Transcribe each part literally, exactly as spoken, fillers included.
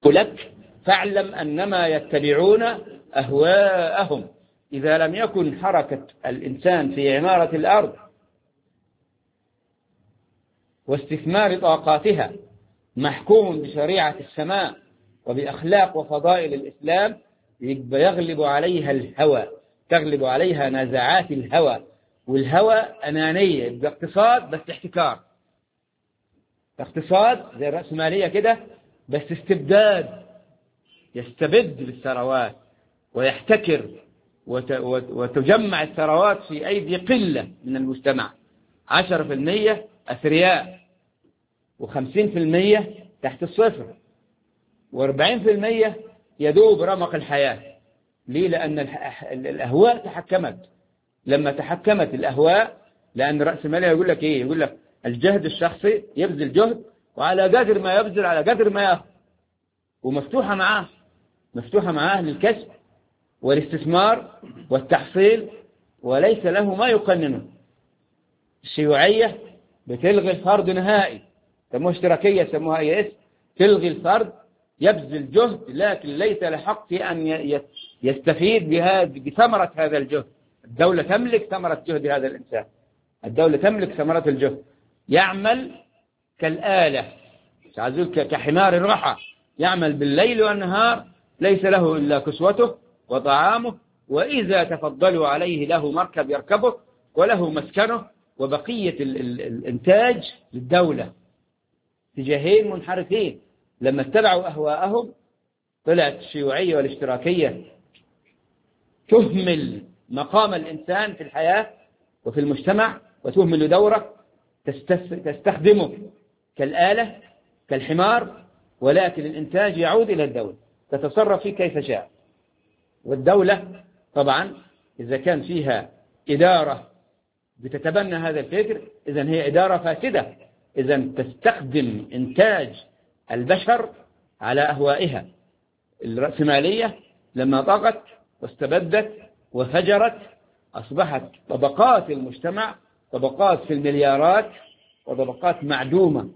لك فاعلم أنما يتبعون أهواءهم. إذا لم يكن حركة الإنسان في عمارة الأرض واستثمار طاقاتها محكوم بشريعة السماء وبأخلاق وفضائل الإسلام، يغلب عليها الهوى، تغلب عليها نزعات الهوى، والهوى أنانية. يبقى اقتصاد بس احتكار، اقتصاد زي الرأسمالية كده بس استبداد، يستبد بالثروات ويحتكر وتجمع الثروات في أيدي قلة من المجتمع، عشرة في المية أثرياء وخمسين في المية تحت الصفر واربعين في المية يدوب رمق الحياة. ليه؟ لأن الأهواء تحكمت. لما تحكمت الأهواء، لأن رأس المال يقول لك إيه؟ يقول لك الجهد الشخصي، يبذل جهد وعلى قدر ما يبذل على قدر ما يأخذ، ومفتوحة معاه، مفتوحة معاه للكسب والاستثمار والتحصيل، وليس له ما يقننه. الشيوعية بتلغي الفرد نهائي، سموها اشتراكية، سموها اي اس، تلغي الفرد، يبذل جهد لكن ليس لحق في أن يستفيد بثمرة هذا الجهد. الدولة تملك ثمرة جهد هذا الإنسان، الدولة تملك ثمرة الجهد، يعمل كالآلة، كحمار الرحى، يعمل بالليل والنهار، ليس له إلا كسوته وطعامه، وإذا تفضلوا عليه له مركب يركبه وله مسكنه، وبقية ال ال الإنتاج للدولة. اتجاهين منحرفين. لما اتبعوا أهواءهم طلعت الشيوعية والاشتراكية تهمل مقام الإنسان في الحياة وفي المجتمع وتهمل دوره، تستخدمه كالآلة كالحمار، ولكن الإنتاج يعود إلى الدولة، تتصرف فيه كيف شاء. والدولة طبعا إذا كان فيها إدارة بتتبنى هذا الفكر، إذن هي إدارة فاسدة، إذن تستخدم إنتاج البشر على أهوائها. الرأسمالية لما طغت واستبدت وفجرت، أصبحت طبقات المجتمع طبقات في المليارات وطبقات معدومة.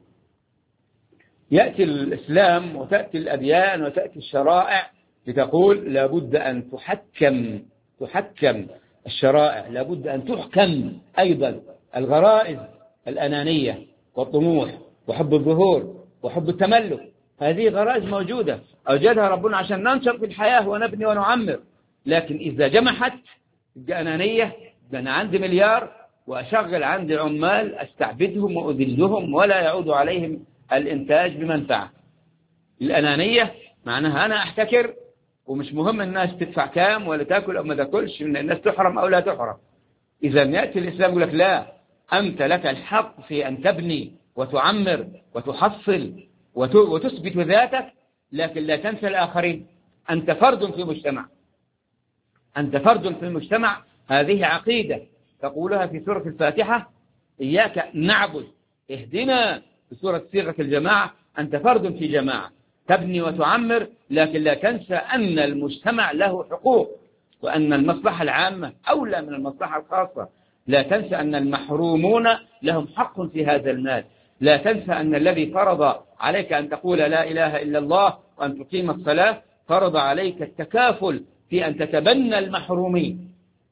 يأتي الإسلام وتأتي الأديان وتأتي الشرائع لتقول لابد أن تحكم تحكم الشرائع، لابد أن تحكم أيضا الغرائز الأنانية والطموح وحب الظهور وحب التملك. هذه غرائز موجودة أوجدها ربنا عشان ننشر في الحياة ونبني ونعمر، لكن إذا جمحت أنانية، أنا عندي مليار وأشغل عندي عمال أستعبدهم وأذلهم ولا يعود عليهم الإنتاج بمنفعة. الأنانية معناها أنا أحتكر ومش مهم الناس تدفع كام ولا تأكل أو ما تأكلش، الناس تحرم أو لا تحرم. إذا يأتي الإسلام يقول لك لا، أنت لك الحق في أن تبني وتعمر وتحصل وتثبت ذاتك، لكن لا تنسى الآخرين. أنت فرد في مجتمع، أنت فرد في المجتمع. هذه عقيدة تقولها في سورة الفاتحة، إياك نعبد اهدنا، في سورة صيغة الجماعة. أنت فرد في جماعة تبني وتعمر، لكن لا تنسى أن المجتمع له حقوق وأن المصلحة العامة أولى من المصلحة الخاصة. لا تنسى أن المحرومون لهم حق في هذا المال. لا تنسى أن الذي فرض عليك أن تقول لا إله إلا الله وأن تقيم الصلاة فرض عليك التكافل في أن تتبنى المحرومين.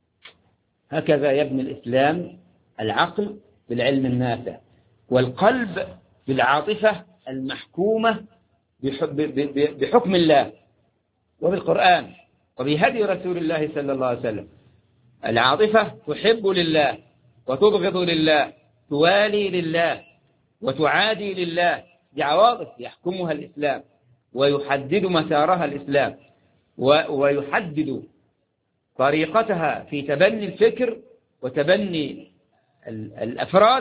هكذا يبني الإسلام العقل بالعلم النافع، والقلب بالعاطفة المحكومة بحكم الله وبالقرآن وبهدي رسول الله صلى الله عليه وسلم. العاطفة تحب لله وتبغض لله، توالي لله وتعادي لله، دي عواطف يحكمها الإسلام ويحدد مسارها الإسلام ويحدد طريقتها في تبني الفكر وتبني الأفراد.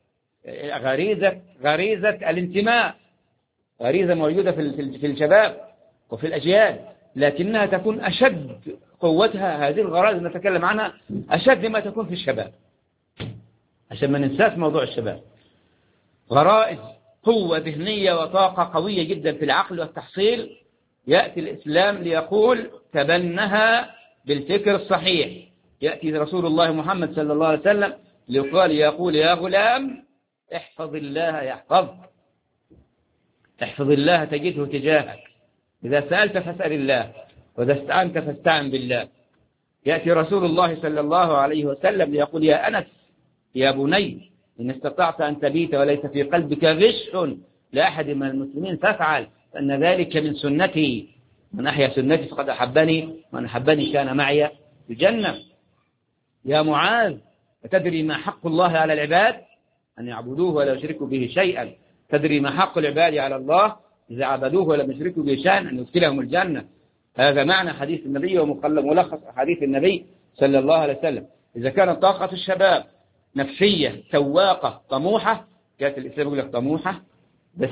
غريزة غريزة الانتماء، غريزة موجودة في الشباب وفي الأجيال، لكنها تكون أشد قوتها، هذه الغرائز نتكلم عنها أشد ما تكون في الشباب، عشان ما ننساش موضوع الشباب. غرائز قوة ذهنية وطاقة قوية جدا في العقل والتحصيل، يأتي الإسلام ليقول تبنها بالفكر الصحيح. يأتي رسول الله محمد صلى الله عليه وسلم ليقال يقول يا غلام احفظ الله يحفظك، احفظ الله تجده تجاهك، إذا سألت فاسأل الله، وإذا استعنت فاستعن بالله. يأتي رسول الله صلى الله عليه وسلم ليقول يا أنس يا بني إن استطعت أن تبيت وليس في قلبك غش لأحد من المسلمين فافعل، فإن ذلك من سنتي، من أحيا سنتي فقد أحبني، من أحبني كان معي في الجنة. يا معاذ أتدري ما حق الله على العباد؟ أن يعبدوه ولا يشركوا به شيئا. تدري ما حق العباد على الله إذا عبدوه ولم يشركوا به شيئا؟ أن يدخلهم الجنة. هذا معنى حديث النبي وملخص حديث النبي صلى الله عليه وسلم. إذا كانت طاقة الشباب نفسية سواقة طموحة، كانت الإسلام يقول لك طموحة بس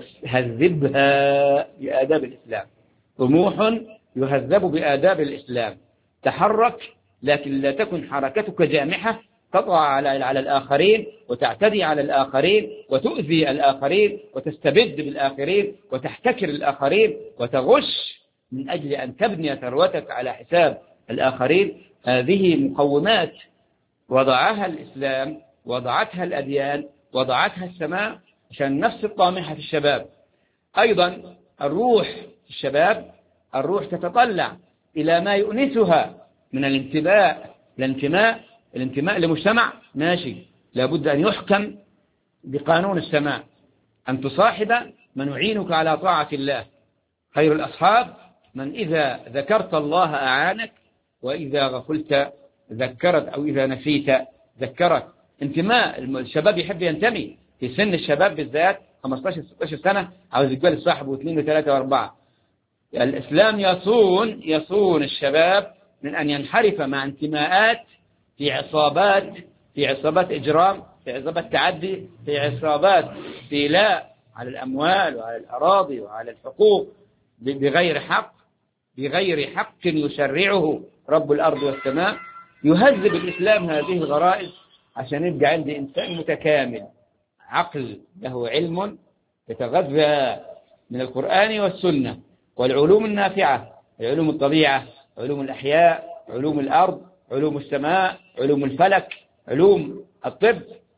هذبها بآداب الإسلام. طموح يهذب بآداب الإسلام. تحرك لكن لا تكن حركتك جامحة تطغى على على الآخرين وتعتدي على الآخرين وتؤذي الآخرين وتستبد بالآخرين وتحتكر الآخرين وتغش من أجل أن تبني ثروتك على حساب الآخرين. هذه مقومات وضعها الإسلام، وضعتها الأديان، وضعتها السماء عشان النفس الطامحة في الشباب. أيضا الروح في الشباب، الروح تتطلع إلى ما يؤنسها من الانتماء الانتماء الانتماء لمجتمع ماشي، لابد أن يحكم بقانون السماء، أن تصاحب من يعينك على طاعة الله. خير الأصحاب من إذا ذكرت الله أعانك، وإذا غفلت ذكرت، أو إذا نسيت ذكرت. انتماء الشباب يحب ينتمي في سن الشباب بالذات خمسة عشر ستة عشر سنة، عاوز يقبل الصاحب واثنين وثلاثة وأربعة. الإسلام يصون يصون الشباب من أن ينحرف مع انتماءات في عصابات في عصابات إجرام، في عصابات تعدي، في عصابات استيلاء على الأموال وعلى الأراضي وعلى الحقوق بغير حق بغير حق يشرعه رب الأرض والسماء. يهذب الإسلام هذه الغرائز عشان يبقى عندي إنسان متكامل، عقل له علم يتغذى من القرآن والسنة والعلوم النافعة، علوم الطبيعة، علوم الأحياء، علوم الأرض، علوم السماء، علوم الفلك، علوم الطب،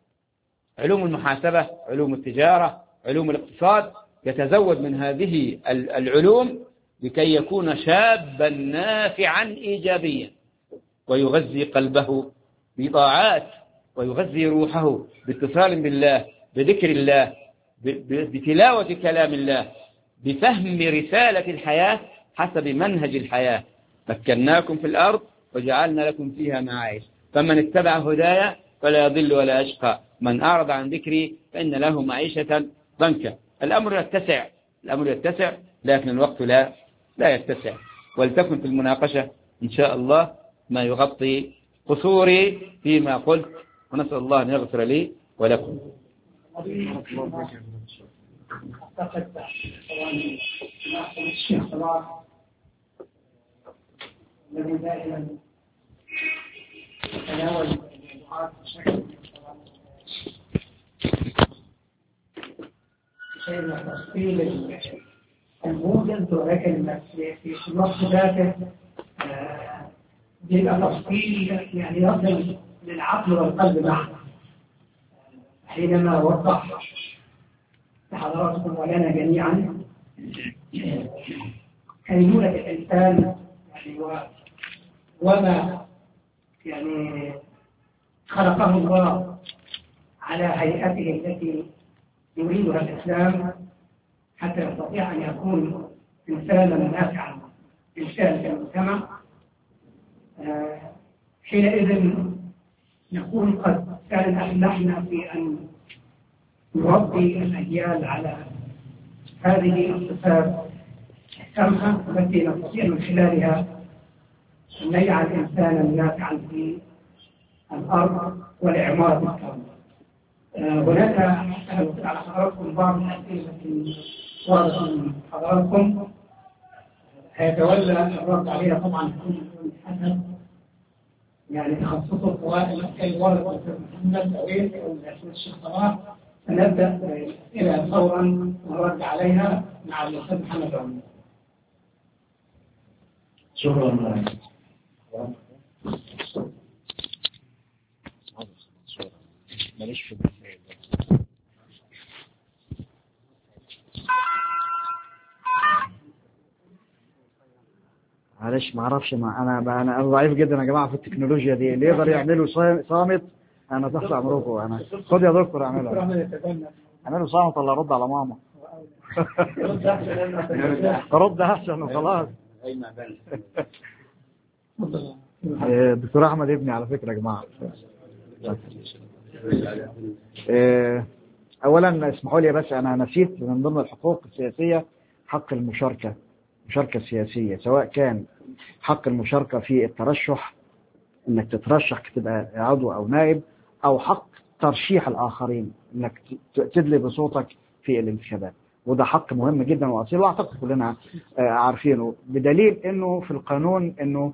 علوم المحاسبة، علوم التجارة، علوم الاقتصاد. يتزود من هذه العلوم لكي يكون شابا نافعا إيجابيا، ويغذي قلبه بطاعات، ويغذي روحه باتصال بالله، بذكر الله، بتلاوة كلام الله، بفهم رسالة الحياة حسب منهج الحياة. مكناكم في الأرض وجعلنا لكم فيها معايش، فمن اتبع هدايا فلا يضل ولا يشقى، من أعرض عن ذكري فإن له معيشة ضنكا. الأمر يتسع الأمر يتسع لكن الوقت لا لا يتسع. ولتكن في المناقشة إن شاء الله ما يغطي قصوري فيما قلت، ونسأل الله أن يغفر لي ولكم. أعتقد الشيخ صلاح الذي دائما يتناول الموضوعات بشكل شيء من التفصيل الموجز، ولكن في الوقت ذاته بيبقى تفصيل يعني يصل للعقل والقلب معا. حينما وضح لحضراتكم ولنا جميعا كينونة الإنسان يعني وما يعني خلقه الله على هيئته التي يريدها الإسلام حتى يستطيع أن يكون إنسانا نافعا إنسانا في المجتمع. حينئذ نكون قد كان أفلحنا في أن نربي الأجيال على هذه الصفات السامحة التي نستطيع من خلالها أن نجعل إنسانا نافعا في الأرض والإعمار بالكون. هناك أسأل على حضراتكم بعض الأسئلة التي وردت من حضراتكم هيتولى الرد عليها طبعا حسب يعني تخصصه، سواء الأسئلة وردت الأستاذ محمد سويد أو الأستاذ الشيخ صلاح. سنبدأ بالأسئلة فورا ونرد عليها مع الأستاذ محمد عمر. شكرا. ماليش في معلش ما اعرفش، ما انا انا ضعيف جدا يا جماعه في التكنولوجيا دي، اللي يقدر يعمله صامت انا تحت امركم. انا خد يا دكتور اعمله اعمله صامت ولا رد على ماما. رد احسن وخلاص. دكتور احمد ابني على فكره يا جماعه. اولا اسمحوا لي بس، انا نسيت من ضمن الحقوق السياسيه حق المشاركه، المشاركه السياسيه، سواء كان حق المشاركه في الترشح انك تترشح تبقى عضو او نائب، او حق ترشيح الاخرين انك تدلي بصوتك في الانتخابات، وده حق مهم جدا واصيل، واعتقد كلنا عارفينه، بدليل انه في القانون انه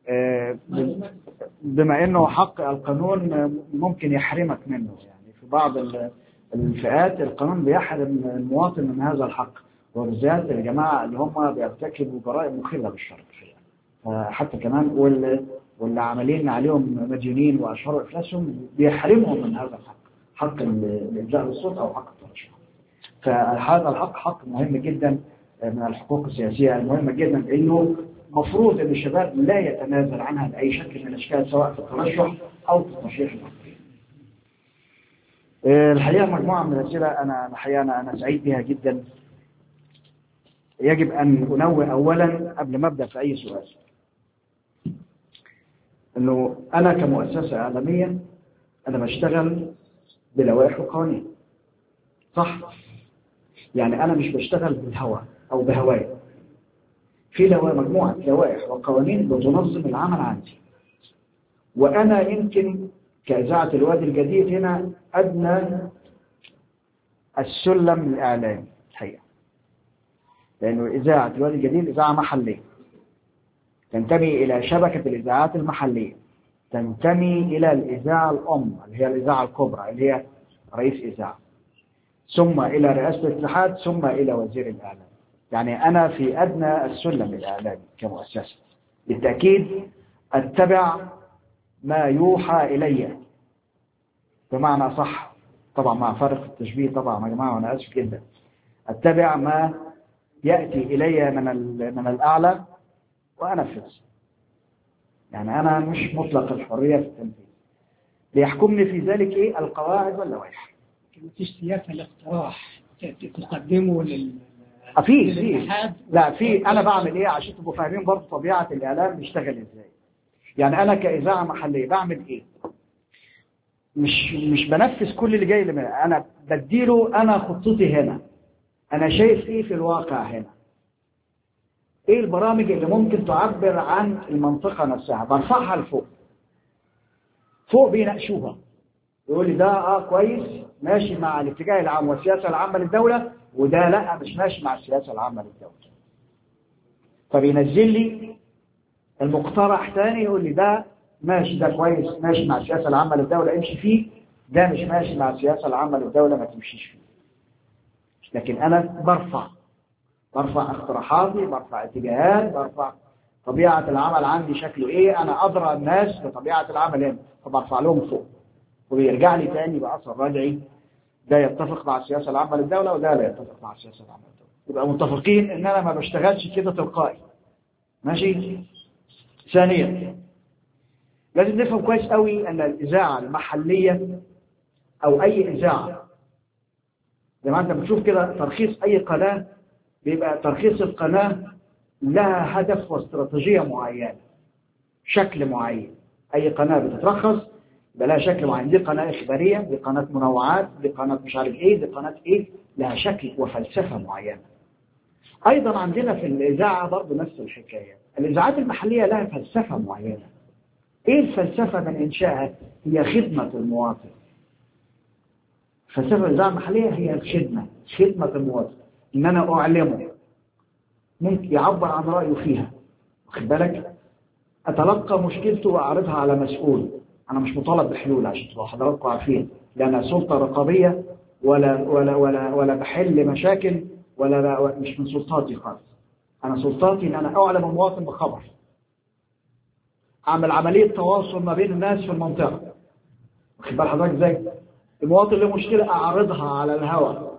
بما انه حق القانون ممكن يحرمك منه. يعني في بعض الفئات القانون بيحرم المواطن من هذا الحق، وبالذات الجماعه اللي هم بيرتكبوا جرائم مخله بالشرع، حتى كمان واللي عاملين عليهم مديونين واشهروا افلاسهم بيحرمهم من هذا الحق، حق الالجاء بالصوت او حق الترشح. فهذا الحق حق مهم جدا من الحقوق السياسيه المهمه جدا، انه مفروض ان الشباب لا يتنازل عنها باي شكل من الاشكال، سواء في الترشح او في الترشيح الاخرين. الحقيقه مجموعه من الاسئله انا الحقيقه انا انا سعيد بها جدا. يجب ان انوه اولا قبل ما ابدا في اي سؤال انه انا كمؤسسه اعلاميه انا بشتغل بلوائح وقوانين، صح؟ يعني انا مش بشتغل بالهوى او بهواي، في لوائح، مجموعه لوائح وقوانين بتنظم العمل عندي، وانا يمكن كاذاعه الوادي الجديد هنا ادنى السلم الاعلامي الحقيقه، لانه اذاعه الوادي الجديد اذاعه محليه تنتمي الى شبكه الاذاعات المحليه، تنتمي الى الاذاعه الام اللي هي الاذاعه الكبرى اللي هي رئيس اذاعه، ثم الى رئاسه الاتحاد، ثم الى وزير الاعلام. يعني انا في ادنى السلم الاعلامي كمؤسسه، بالتاكيد اتبع ما يوحى الي، بمعنى صح طبعا مع فرق التشبيه طبعا يا جماعه وانا اسف جدا، اتبع ما ياتي الي من من الاعلى وانفذ. يعني انا مش مطلق الحريه في التنفيذ، ليحكمني في ذلك ايه؟ القواعد واللوائح. مفيش سياسه الاقتراح تقدمه لل في في لا في انا بعمل ايه عشان تبقوا فاهمين برضه طبيعه الاعلام بيشتغل ازاي. يعني انا كاذاعه محليه بعمل ايه؟ مش مش بنفذ كل اللي جاي لي، انا بديله انا خطتي هنا، انا شايف ايه في الواقع هنا، ايه البرامج اللي ممكن تعبر عن المنطقه نفسها، برفعها لفوق. فوق بيناقشوها، يقول لي ده اه كويس ماشي مع الاتجاه العام والسياسه العامه للدوله، وده لا مش ماشي مع السياسه العامه للدوله. فبينزل لي المقترح ثاني يقول لي ده ماشي، ده كويس ماشي مع السياسه العامه للدوله امشي فيه، ده مش ماشي مع السياسه العامه للدوله ما تمشيش فيه. لكن انا برفع برفع اقتراحاتي، برفع اتجاهات، برفع طبيعه العمل عندي شكله ايه، انا ادرى الناس بطبيعه العمل هنا، فبرفع لهم فوق، وبيرجع لي تاني باثر رجعي، ده يتفق مع السياسه العامه للدوله وده لا يتفق مع السياسه العامه للدوله، يبقى متفقين ان انا ما بشتغلش كده تلقائي. ماشي. ثانيا لازم نفهم كويس قوي ان الاذاعه المحليه او اي اذاعه، زي ما انت بتشوف كده ترخيص اي قناه بيبقى ترخيص القناه لها هدف واستراتيجيه معينه، شكل معين. اي قناه بتترخص يبقى لها شكل معين، دي قناه اخباريه، دي قناه منوعات، دي قناه مش عارف ايه، دي قناه ايه، لها شكل وفلسفه معينه. ايضا عندنا في الاذاعه برضه نفس الحكايه، الاذاعات المحليه لها فلسفه معينه. ايه الفلسفه من انشائها؟ هي خدمه المواطن. فلسفه الاذاعه المحليه هي الخدمه، خدمه المواطن، ان انا اعلمه ممكن يعبر عن رايه فيها، واخد بالك، اتلقى مشكلته واعرضها على مسؤول. انا مش مطالب بحلول عشان تبقوا حضراتكم عارفين، لا انا سلطه رقابيه ولا ولا ولا ولا بحل مشاكل، ولا لا مش من سلطاتي خالص. انا سلطاتي ان انا اعلم المواطن بخبر، اعمل عمليه تواصل ما بين الناس في المنطقه، واخد بال حضرتك ازاي؟ المواطن له مشكله اعرضها على الهواء،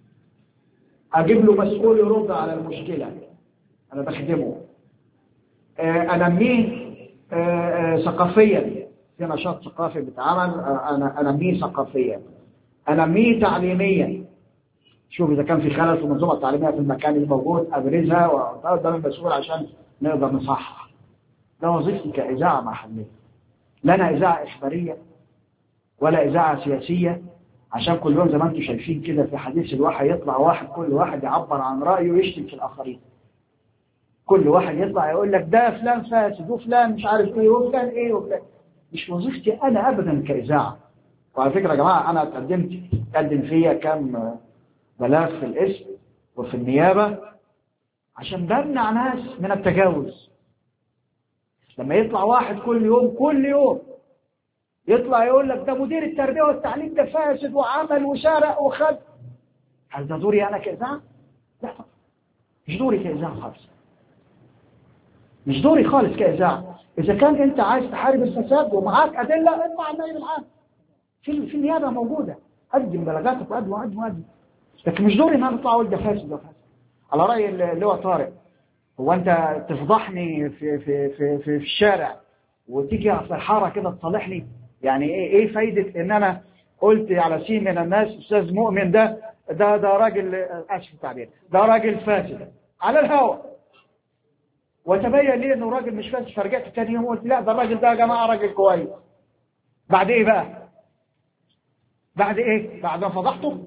اجيب له مسؤول يرد على المشكله، انا بخدمه. أنميه ثقافيا، في نشاط ثقافي بيتعمل أنا أنميه ثقافيا، أنميه تعليميا. شوف إذا كان في خلل في المنظومة التعليمية في المكان الموجود أبرزها وقدام المسؤول عشان نقدر نصحح. ده وظيفتي كإذاعة محلية، لنا إذاعة إخبارية ولا إذاعة سياسية عشان كل يوم زي ما انتم شايفين كده في حديث الوحي يطلع واحد كل واحد يعبر عن رأيه ويشتم في الآخرين. كل واحد يطلع يقول لك ده فلان فاسد وفلان مش عارف ايه وفلان ايه وفلان. مش وظيفتي أنا أبدا كإذاعة. وعلى فكرة يا جماعة أنا قدمت قدم فيا كم بلاغ في الاسم وفي النيابة عشان بمنع ناس من التجاوز. لما يطلع واحد كل يوم كل يوم يطلع يقول لك ده مدير التربية والتعليم ده فاسد وعمل وسرق وخد، هل ده دوري أنا كإذاعة؟ لا طبعا مش دوري كإذاعة خالص، مش دوري خالص كإذاعة. إذا كان أنت عايز تحارب الفساد ومعاك أدلة اطلع على النائب العام في في النيابة موجودة، قدم بلاغاتك وقدم وقدم وقدم. لكن مش دوري إن أنا أطلع أقول ده فاسد ده فاسد. على رأي اللي هو طارق، هو أنت تفضحني في في في في, في الشارع وتيجي على الحارة كده تصالحني؟ يعني ايه ايه فايدة ان انا قلت على سين من الناس استاذ مؤمن ده ده ده راجل اسف التعبير ده راجل فاسد على الهوا، وتبين لي انه راجل مش فاسد، فرجعت تاني يوم قلت لا ده الراجل ده يا جماعه راجل كويس. بعد ايه بقى؟ بعد ايه؟ بعد ما فضحته؟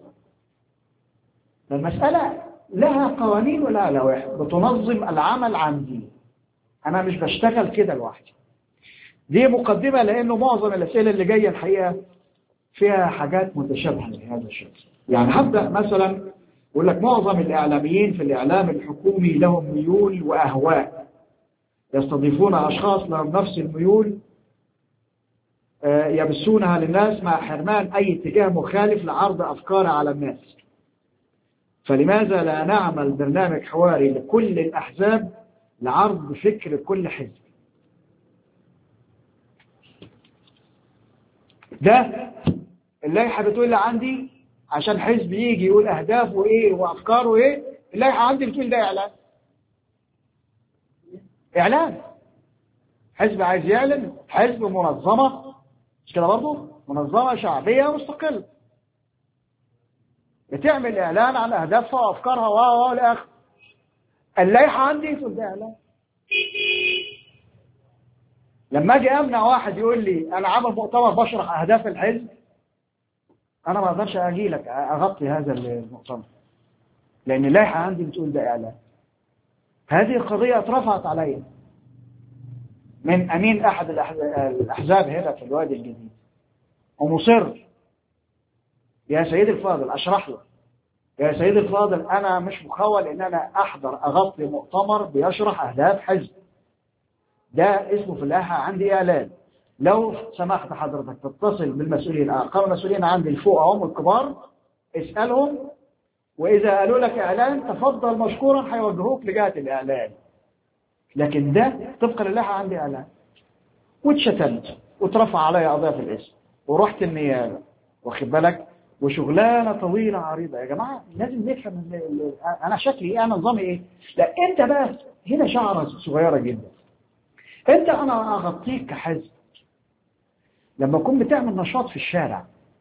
المسألة لها قوانين ولها لوائح بتنظم العمل عندي، انا مش بشتغل كده لوحدي. دي مقدمة لأنه معظم الأسئلة اللي جاية الحقيقة فيها حاجات متشابهة لهذا الشيء. يعني هبدأ مثلا يقول لك معظم الإعلاميين في الإعلام الحكومي لهم ميول وأهواء، يستضيفون أشخاص لهم نفس الميول يبثونها للناس مع حرمان أي اتجاه مخالف لعرض أفكار على الناس. فلماذا لا نعمل برنامج حواري لكل الأحزاب لعرض فكر كل حزب؟ ده اللائحة بتقول لي عندي عشان حزب يجي يقول أهدافه إيه وأفكاره إيه، اللائحة عندي بتقول ده إعلان. إعلان حزب عايز يعلن، حزب منظمة مش كده برضه، منظمة شعبية مستقلة بتعمل إعلان عن أهدافها وأفكارها و و الآخر. اللائحة عندي تقول ده إعلان. لما اجي امنع واحد يقول لي انا عامل مؤتمر بشرح اهداف الحزب، انا ما اقدرش اجي لك اغطي هذا المؤتمر لان اللائحه عندي بتقول ده اعلان. هذه القضيه اترفعت علي من امين احد الاحزاب هنا في الوادي الجديد، ومصر يا سيدي الفاضل اشرح له، يا سيدي الفاضل انا مش مخول ان انا احضر اغطي مؤتمر بيشرح اهداف حزب، ده اسمه في اللائحة عندي إعلان. لو سمحت حضرتك تتصل بالمسؤولين، أقام المسؤولين عندي الفوق هم الكبار، اسألهم، وإذا قالوا لك إعلان تفضل مشكورا هيوجهوك لجهة الإعلان. لكن ده طبقا للائحة عندي إعلان. واتشتمت واترفع علي قضية في الاسم ورحت النيابة، واخد بالك، وشغلانة طويلة عريضة. يا جماعة لازم نفهم أنا شكلي إيه، أنا نظامي إيه. لا أنت بقى هنا شعرة صغيرة جدا. انت انا اغطيك كحزب لما اكون بتعمل نشاط في الشارع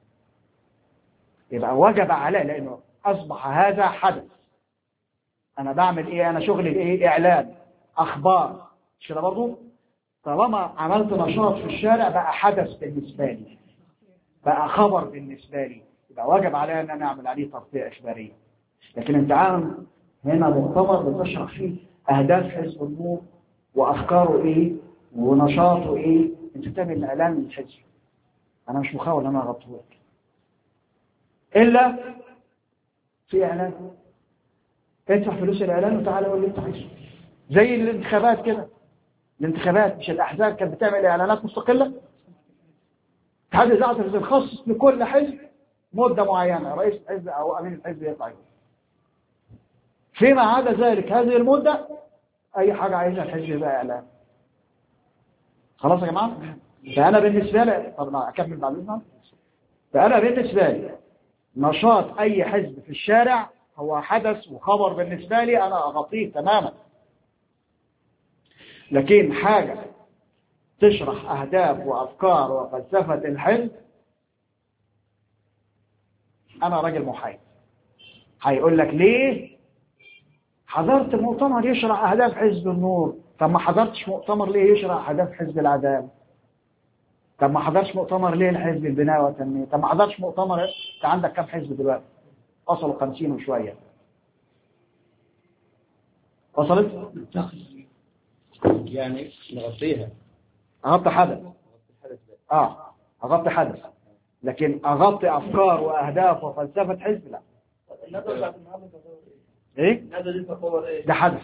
يبقى وجب علي، لانه اصبح هذا حدث. انا بعمل ايه؟ انا شغلي ايه؟ اعلان، اخبار، مش كده برضه؟ طالما عملت نشاط في الشارع بقى حدث بالنسبه لي، بقى خبر بالنسبه لي، يبقى وجب علي ان انا اعمل عليه تغطيه اخباريه. لكن انت عام هنا مؤتمر بتشرح فيه اهداف حزب النور وأفكاره إيه ونشاطه إيه، أنت بتعمل إعلان من الحزب. أنا مش مخاول أنا أغطيك إلا في إعلان. ادفع فلوس الإعلان وتعالى قول لي أنت عايزه. زي الانتخابات كده، الانتخابات مش الأحزاب كانت بتعمل إعلانات مستقلة؟ اتحاد الإذاعة والتلفزيون خصص لكل حزب مدة معينة، رئيس الحزب أو أمين الحزب يطلع يقول. فيما عدا ذلك هذه المدة أي حاجة عايزها الحزب يبقى إعلان. خلاص يا جماعة؟ فأنا بالنسبة لي، طب أكمل بعد إذنك. فأنا بالنسبة لي نشاط أي حزب في الشارع هو حدث وخبر بالنسبة لي، أنا أغطيه تماما. لكن حاجة تشرح أهداف وأفكار وفلسفة الحزب، أنا راجل محايد. هيقول لك ليه حضرت مؤتمر يشرح أهداف حزب النور؟ طب ما حضرتش مؤتمر ليه يشرح أهداف حزب العدالة؟ طب ما حضرتش مؤتمر ليه الحزب البناء والتنمية؟ طب ما حضرتش مؤتمر، انت عندك كم حزب دلوقتي؟ وصلوا خمسين وشوية. وصلت؟ يعني نغطيها. أغطي حدث. آه أغطي حدث، لكن أغطي أفكار وأهداف وفلسفة حزب لا. إيه؟ ده حدث.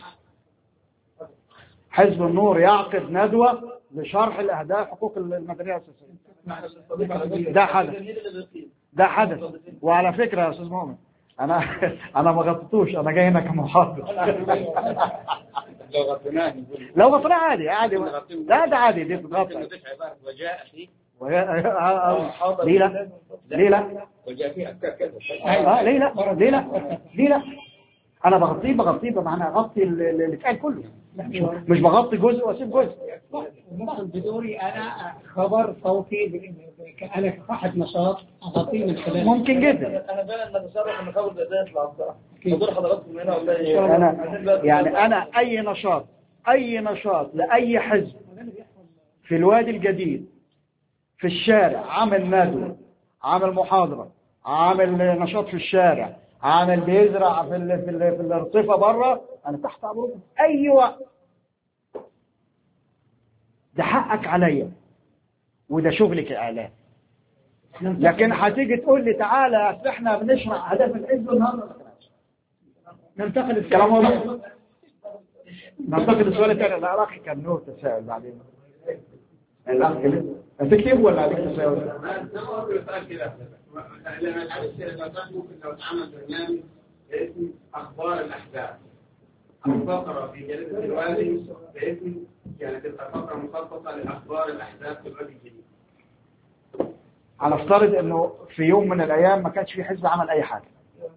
حزب النور يعقد ندوة لشرح الأهداف حقوق المدنية الأساسية. ده حدث. ده حدث. وعلى فكرة يا أستاذ مؤمن، أنا أنا ما غطيتوش، أنا جاي هنا كمحاضر. لو غطيناه لو غطيناه عادي عادي. لا ده عادي، دي بتغطي. وجاء فيه ليه لا؟ ليه لا؟ وجاء فيه أفكار كذا. آه ليه لا؟ ليه لا؟ ليه لا؟ أنا بغطيه بغطيه بمعنى أغطي اللي اتقال كله، مش بغطي جزء وأسيب جزء. ممكن بدوري أنا خبر صوتي، أنا كصاحب نشاط أغطيه من خلال. ممكن جدا. أنا فعلا نتصرف إن خبر زي ده يطلع بصراحة. حضور حضراتكم هنا ولا أنا يعني أنا أي نشاط أي نشاط لأي حزب في الوادي الجديد، في الشارع، عامل ندوة، عامل محاضرة، عامل نشاط في الشارع، عامل بيزرع في ال في ال في الارصفة بره، أنا تحت أمركم أي وقت. ده حقك عليا وده شغلك الإعلام. لكن هتيجي تقول لي تعالى احنا بنشرح أهداف الحزب النهارده، ننتقل الكلام واضح. ننتقل السؤال الثاني. الأخ كان له تساؤل بعدين. الأخ هتكتب ولا عليك تساؤل؟ أنا أقول السؤال كده، لما الحديث لما ممكن لو اتعمل برنامج باسم أخبار الأحداث أو فقرة في جريدة الوادي باسم يعني تبقى فقرة مخصصة لأخبار الأحداث في الوادي الجديد. على افترض إنه في يوم من الأيام ما كانش في حزب عمل أي حاجة،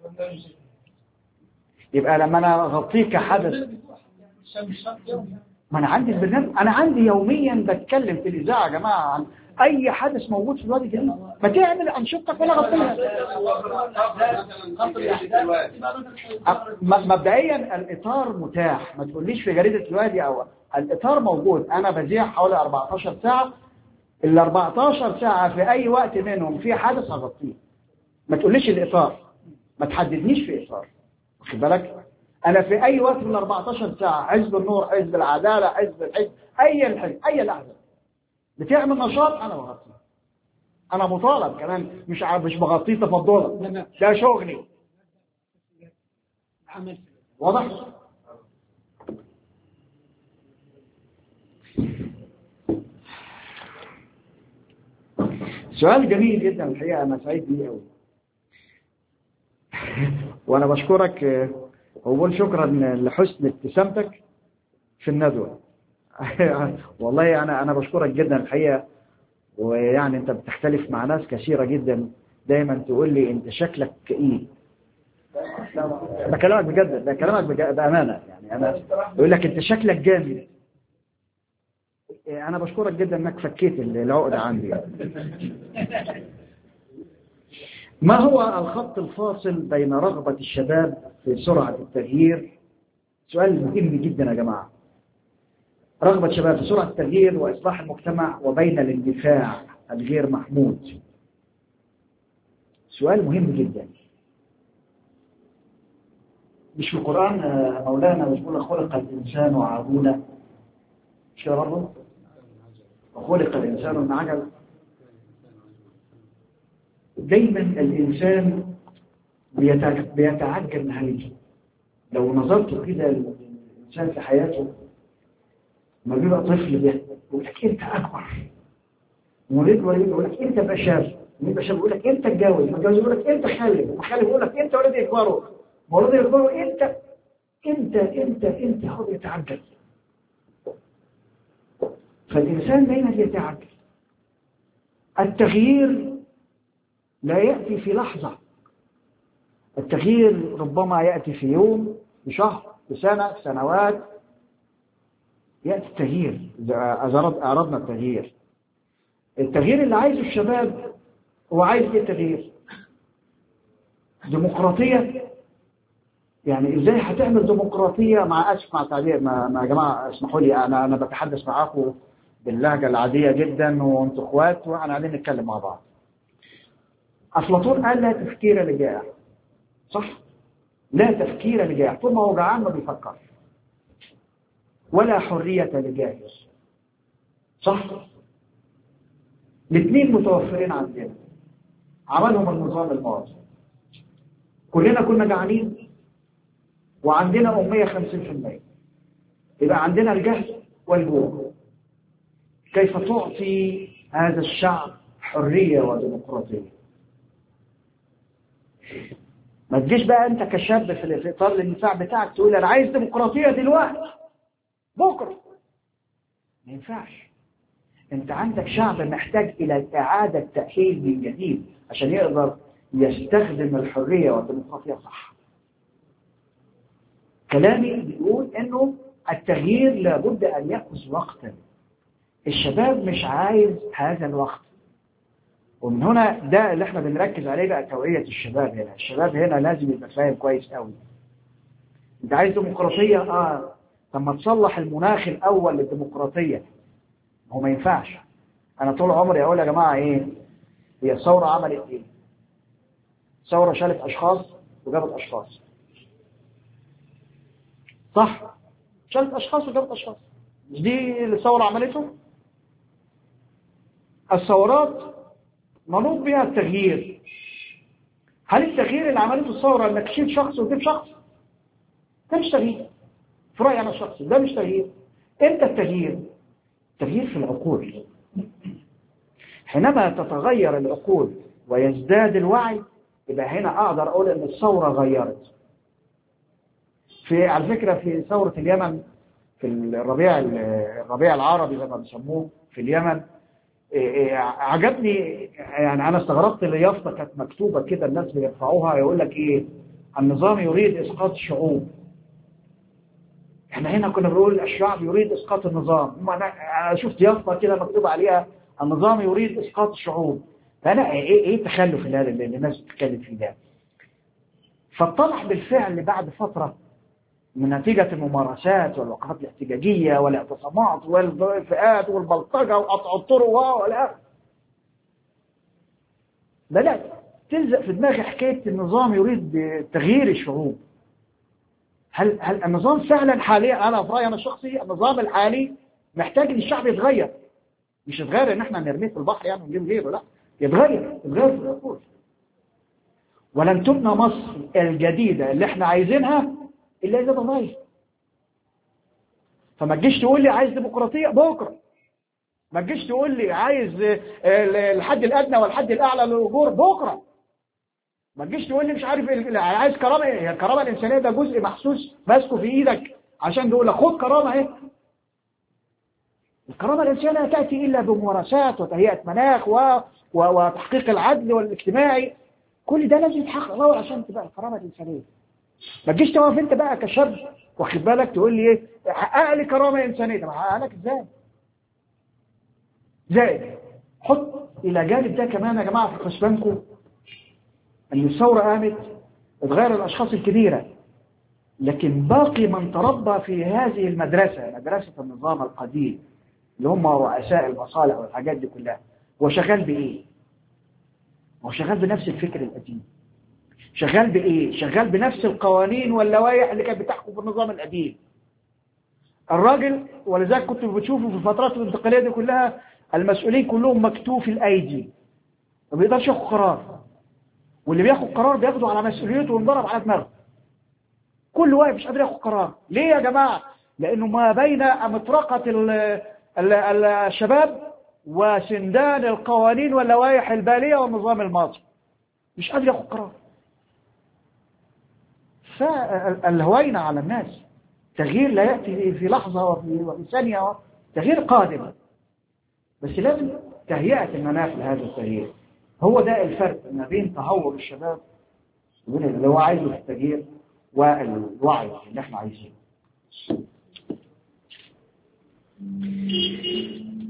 يبقى لما أنا أغطيه كحدث، ما أنا عندي البرنامج، أنا عندي يوميا بتكلم في الإذاعة يا جماعة عن أي حدث موجود في الوادي الجديد. ما تعمل أنشطتك ولا غطيها. مبدئيا الإطار متاح، ما تقوليش في جريدة الوادي أو الإطار موجود. أنا بذيع حوالي أربعتاشر ساعة، ال أربعتاشر ساعة في أي وقت منهم في حدث هغطيه. ما تقوليش الإطار، ما تحددنيش في إطار، واخد بالك؟ أنا في أي وقت من أربعتاشر ساعة حزب النور، حزب العدالة، حزب الحزب، أي الحزب، أي الأحزاب بتعمل نشاط أنا بغطيه. أنا مطالب كمان، مش مش بغطيه تفضلا، ده شغلي. واضح؟ سؤال جميل جدا الحقيقة، أنا سعيد بيه قوي. وأنا بشكرك وبقول شكرا لحسن ابتسامتك في الندوة. والله أنا أنا بشكرك جدا الحقيقة. ويعني أنت بتختلف مع ناس كثيرة جدا، دايما تقول لي أنت شكلك كئيب. بكلمك بجد، بكلمك بأمانة، يعني أنا بقول لك أنت شكلك جامد. أنا بشكرك جدا أنك فكيت العقدة عندي. ما هو الخط الفاصل بين رغبة الشباب في سرعة التغيير؟ سؤال مهم جدا يا جماعة. رغبة الشباب في سرعة التغيير وإصلاح المجتمع وبين الاندفاع الغير محمود. سؤال مهم جدا. مش في القرآن مولانا يقول خلق الإنسان عجولا؟ مش كده برضه؟ وخلق الإنسان من عجل. دايما الإنسان بيتعجل نهايته. لو نظرت كده الإنسان في حياته، ما بيبقى طفل بيقول لك أنت أكبر، مريض وليد يقول لك أنت بشر، مريض بشر يقول لك أنت اتجوز، متجوز يقول لك أنت خالد، خالد يقول لك أنت ولد يكبروا، ولد يكبروا أنت أنت أنت أنت هو يتعجل. فالإنسان دايما يتعجل. التغيير لا يأتي في لحظة، التغيير ربما يأتي في يوم، في شهر، في سنة، في سنوات. يأتي التغيير إذا أردنا التغيير. التغيير اللي عايزه الشباب هو عايز ايه التغيير؟ ديمقراطية. يعني ازاي هتعمل ديمقراطية؟ مع اسف مع تعبير ما يا جماعة اسمحوا لي، انا انا بتحدث معاكم باللهجة العادية جدا وانتوا اخوات واحنا قاعدين نتكلم مع بعض. افلاطون قال لا تفكير لجائع، صح؟ لا تفكير لجائع، طول ما هو جعان ما بيفكر. ولا حرية لجاهل، صح؟ الاثنين متوفرين عندنا. عملهم النظام الماضي. كلنا كنا جعانين وعندنا أمية خمسين في المية، يبقى عندنا الجهل والجوع. كيف تعطي هذا الشعب حرية وديمقراطية؟ ما تجيش بقى انت كشاب في اطار الدفاع بتاعك تقول انا عايز ديمقراطية دلوقتي بكرة. ما ينفعش. انت عندك شعب محتاج الى اعادة تأهيل من جديد عشان يقدر يستخدم الحرية والديمقراطية صح. كلامي بيقول انه التغيير لابد ان يأخذ وقتا. الشباب مش عايز هذا الوقت، ومن هنا ده اللي احنا بنركز عليه بقى توعية الشباب هنا. الشباب هنا لازم يبقى فاهم كويس قوي. انت عايز ديمقراطية؟ اه طب ما تصلح المناخ الاول للديمقراطية. هو ما ينفعش. انا طول عمري اقول يا جماعة ايه هي الثورة عملت ايه؟ الثورة شالت اشخاص وجابت اشخاص، صح؟ شالت اشخاص وجابت اشخاص. مش دي اللي الثورة عملته؟ الثورات منوط بها التغيير. هل التغيير اللي عملته الثورة انك تشيل شخص وتجيب شخص؟ ده مش تغيير. في رأيي انا الشخصي ده مش تغيير. امتى التغيير؟ التغيير في العقول. حينما تتغير العقول ويزداد الوعي يبقى هنا اقدر اقول ان الثورة غيرت. في على فكرة في ثورة اليمن في الربيع الربيع العربي زي ما بيسموه في اليمن، عجبني. يعني انا استغربت اليافطه كانت مكتوبه كده الناس بيرفعوها يقول لك ايه؟ النظام يريد اسقاط الشعوب. احنا هنا كنا بنقول الشعب يريد اسقاط النظام. انا شفت يافطه كده مكتوب عليها النظام يريد اسقاط الشعوب. فانا ايه ايه التخلف اللي اللي الناس بتتكلم فيه ده؟ فاتضح بالفعل بعد فتره من نتيجة الممارسات والوقفات الاحتجاجية والاعتصامات والفئات والبلطجة وقطع الطرق والآخر، بدأت تلزق في دماغي حكاية النظام يريد تغيير الشعوب. هل هل النظام فعلا حاليا؟ أنا في رأيي أنا الشخصي النظام الحالي محتاج إن الشعب يتغير. مش يتغير إن إحنا نرميه في البحر يعني ونجيب غيره، لا، يتغير يتغير في العقول. ولن تبنى مصر الجديدة اللي إحنا عايزينها إلا إذا تغير. فما تجيش تقول لي عايز ديمقراطية بكرة، ما تجيش تقول لي عايز الحد الأدنى والحد الأعلى للأجور بكرة، ما تجيش تقول لي مش عارف عايز كرامة. هي الكرامة الإنسانية ده جزء محسوس ماسكه في إيدك عشان تقول لك خد كرامة اهي. الكرامة الإنسانية لا تأتي إلا بممارسات وتهيئة مناخ و... و... وتحقيق العدل والاجتماعي. كل ده لازم يتحقق الأول عشان تبقى الكرامة الإنسانية. ما تجيش توقف انت بقى كشاب واخد بالك تقول لي ايه حقق لي كرامه انسانيه. طب احقق لك ازاي؟ زائد حط الى جانب ده كمان يا جماعه في حسبانكم ان الثوره قامت اتغير الاشخاص الكبيره، لكن باقي من تربى في هذه المدرسه مدرسه النظام القديم اللي هم رؤساء المصالح والحاجات دي كلها، هو شغال بايه؟ هو شغال بنفس الفكر القديم. شغال بإيه؟ شغال بنفس القوانين واللوائح اللي كانت بتحكم في النظام القديم. الراجل ولذلك كنت بتشوفه في الفترات الانتقالية دي كلها المسؤولين كلهم مكتوف الأيدي، ما بيقدرش ياخد قرار، واللي بياخد قرار بياخده على مسؤوليته وينضرب على دماغه. كل واحد مش قادر ياخد قرار. ليه يا جماعة؟ لأنه ما بين مطرقة الشباب وسندان القوانين واللوائح البالية والنظام الماضي مش قادر ياخد قرار. فالهوين على الناس. تغيير لا يأتي في لحظة وفي ثانية، تغيير قادم، بس لازم تهيئة المناخ لهذا التغيير. هو ده الفرق ما بين تهور الشباب وبين اللي هو عايزه في التغيير والوعي اللي احنا عايزينه.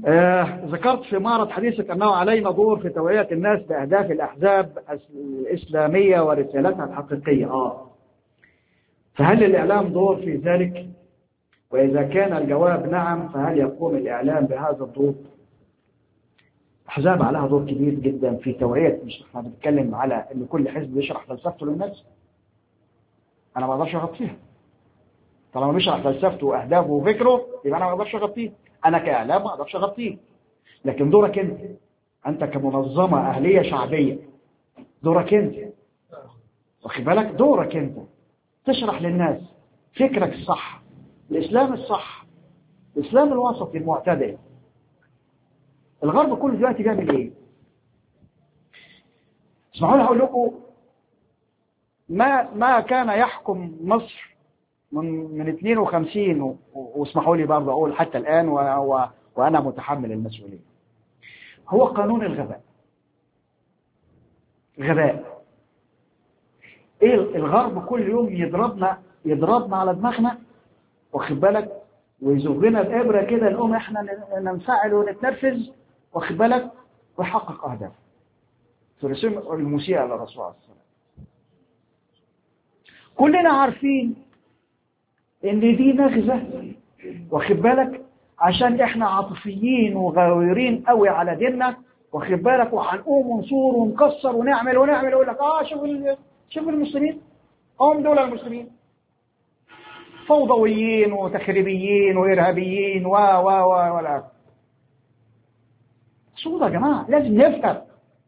آه ذكرت في معرض حديثك أنه علينا دور في توعية الناس بأهداف الأحزاب الإسلامية ورسالتها الحقيقية. آه فهل الإعلام دور في ذلك؟ وإذا كان الجواب نعم فهل يقوم الإعلام بهذا الدور؟ الأحزاب عليها دور كبير جدا في توعية. مش احنا بنتكلم على أن كل حزب يشرح فلسفته للناس؟ أنا ما أقدرش أغطيها. طالما بيشرح فلسفته وأهدافه وفكره يبقى أنا ما أقدرش أغطيه. أنا كإعلام ما أقدرش أغطيه. لكن دورك أنت، أنت كمنظمة أهلية شعبية، دورك أنت، واخد بالك؟ دورك أنت تشرح للناس فكرك الصح، الإسلام الصح، الإسلام الوسطي المعتدل. الغرب كله دلوقتي بيعمل إيه؟ اسمعوا لي هقول لكم ما ما كان يحكم مصر من من اثنين وخمسين، واسمحوا لي برضه اقول حتى الان و و وانا متحمل المسؤوليه. هو قانون الغباء. غباء. ايه الغرب كل يوم يضربنا يضربنا على دماغنا، واخد بالك، ويزغنا الابره كده نقوم احنا ننفعل ونتنرفز، واخد بالك، ويحقق اهدافه. في رسوم المسيئه للرسول صلى الله عليه وسلم. كلنا عارفين ان دي نغزة، واخد بالك، عشان احنا عاطفيين وغاويين قوي على ديننا، واخد بالك، وهنقوم ونصور ونكسر ونعمل ونعمل ويقول لك اه شوف شوف المسلمين، هم دول المسلمين فوضويين وتخريبيين وارهابيين و و و ولا صوت. يا جماعه لازم نفهم،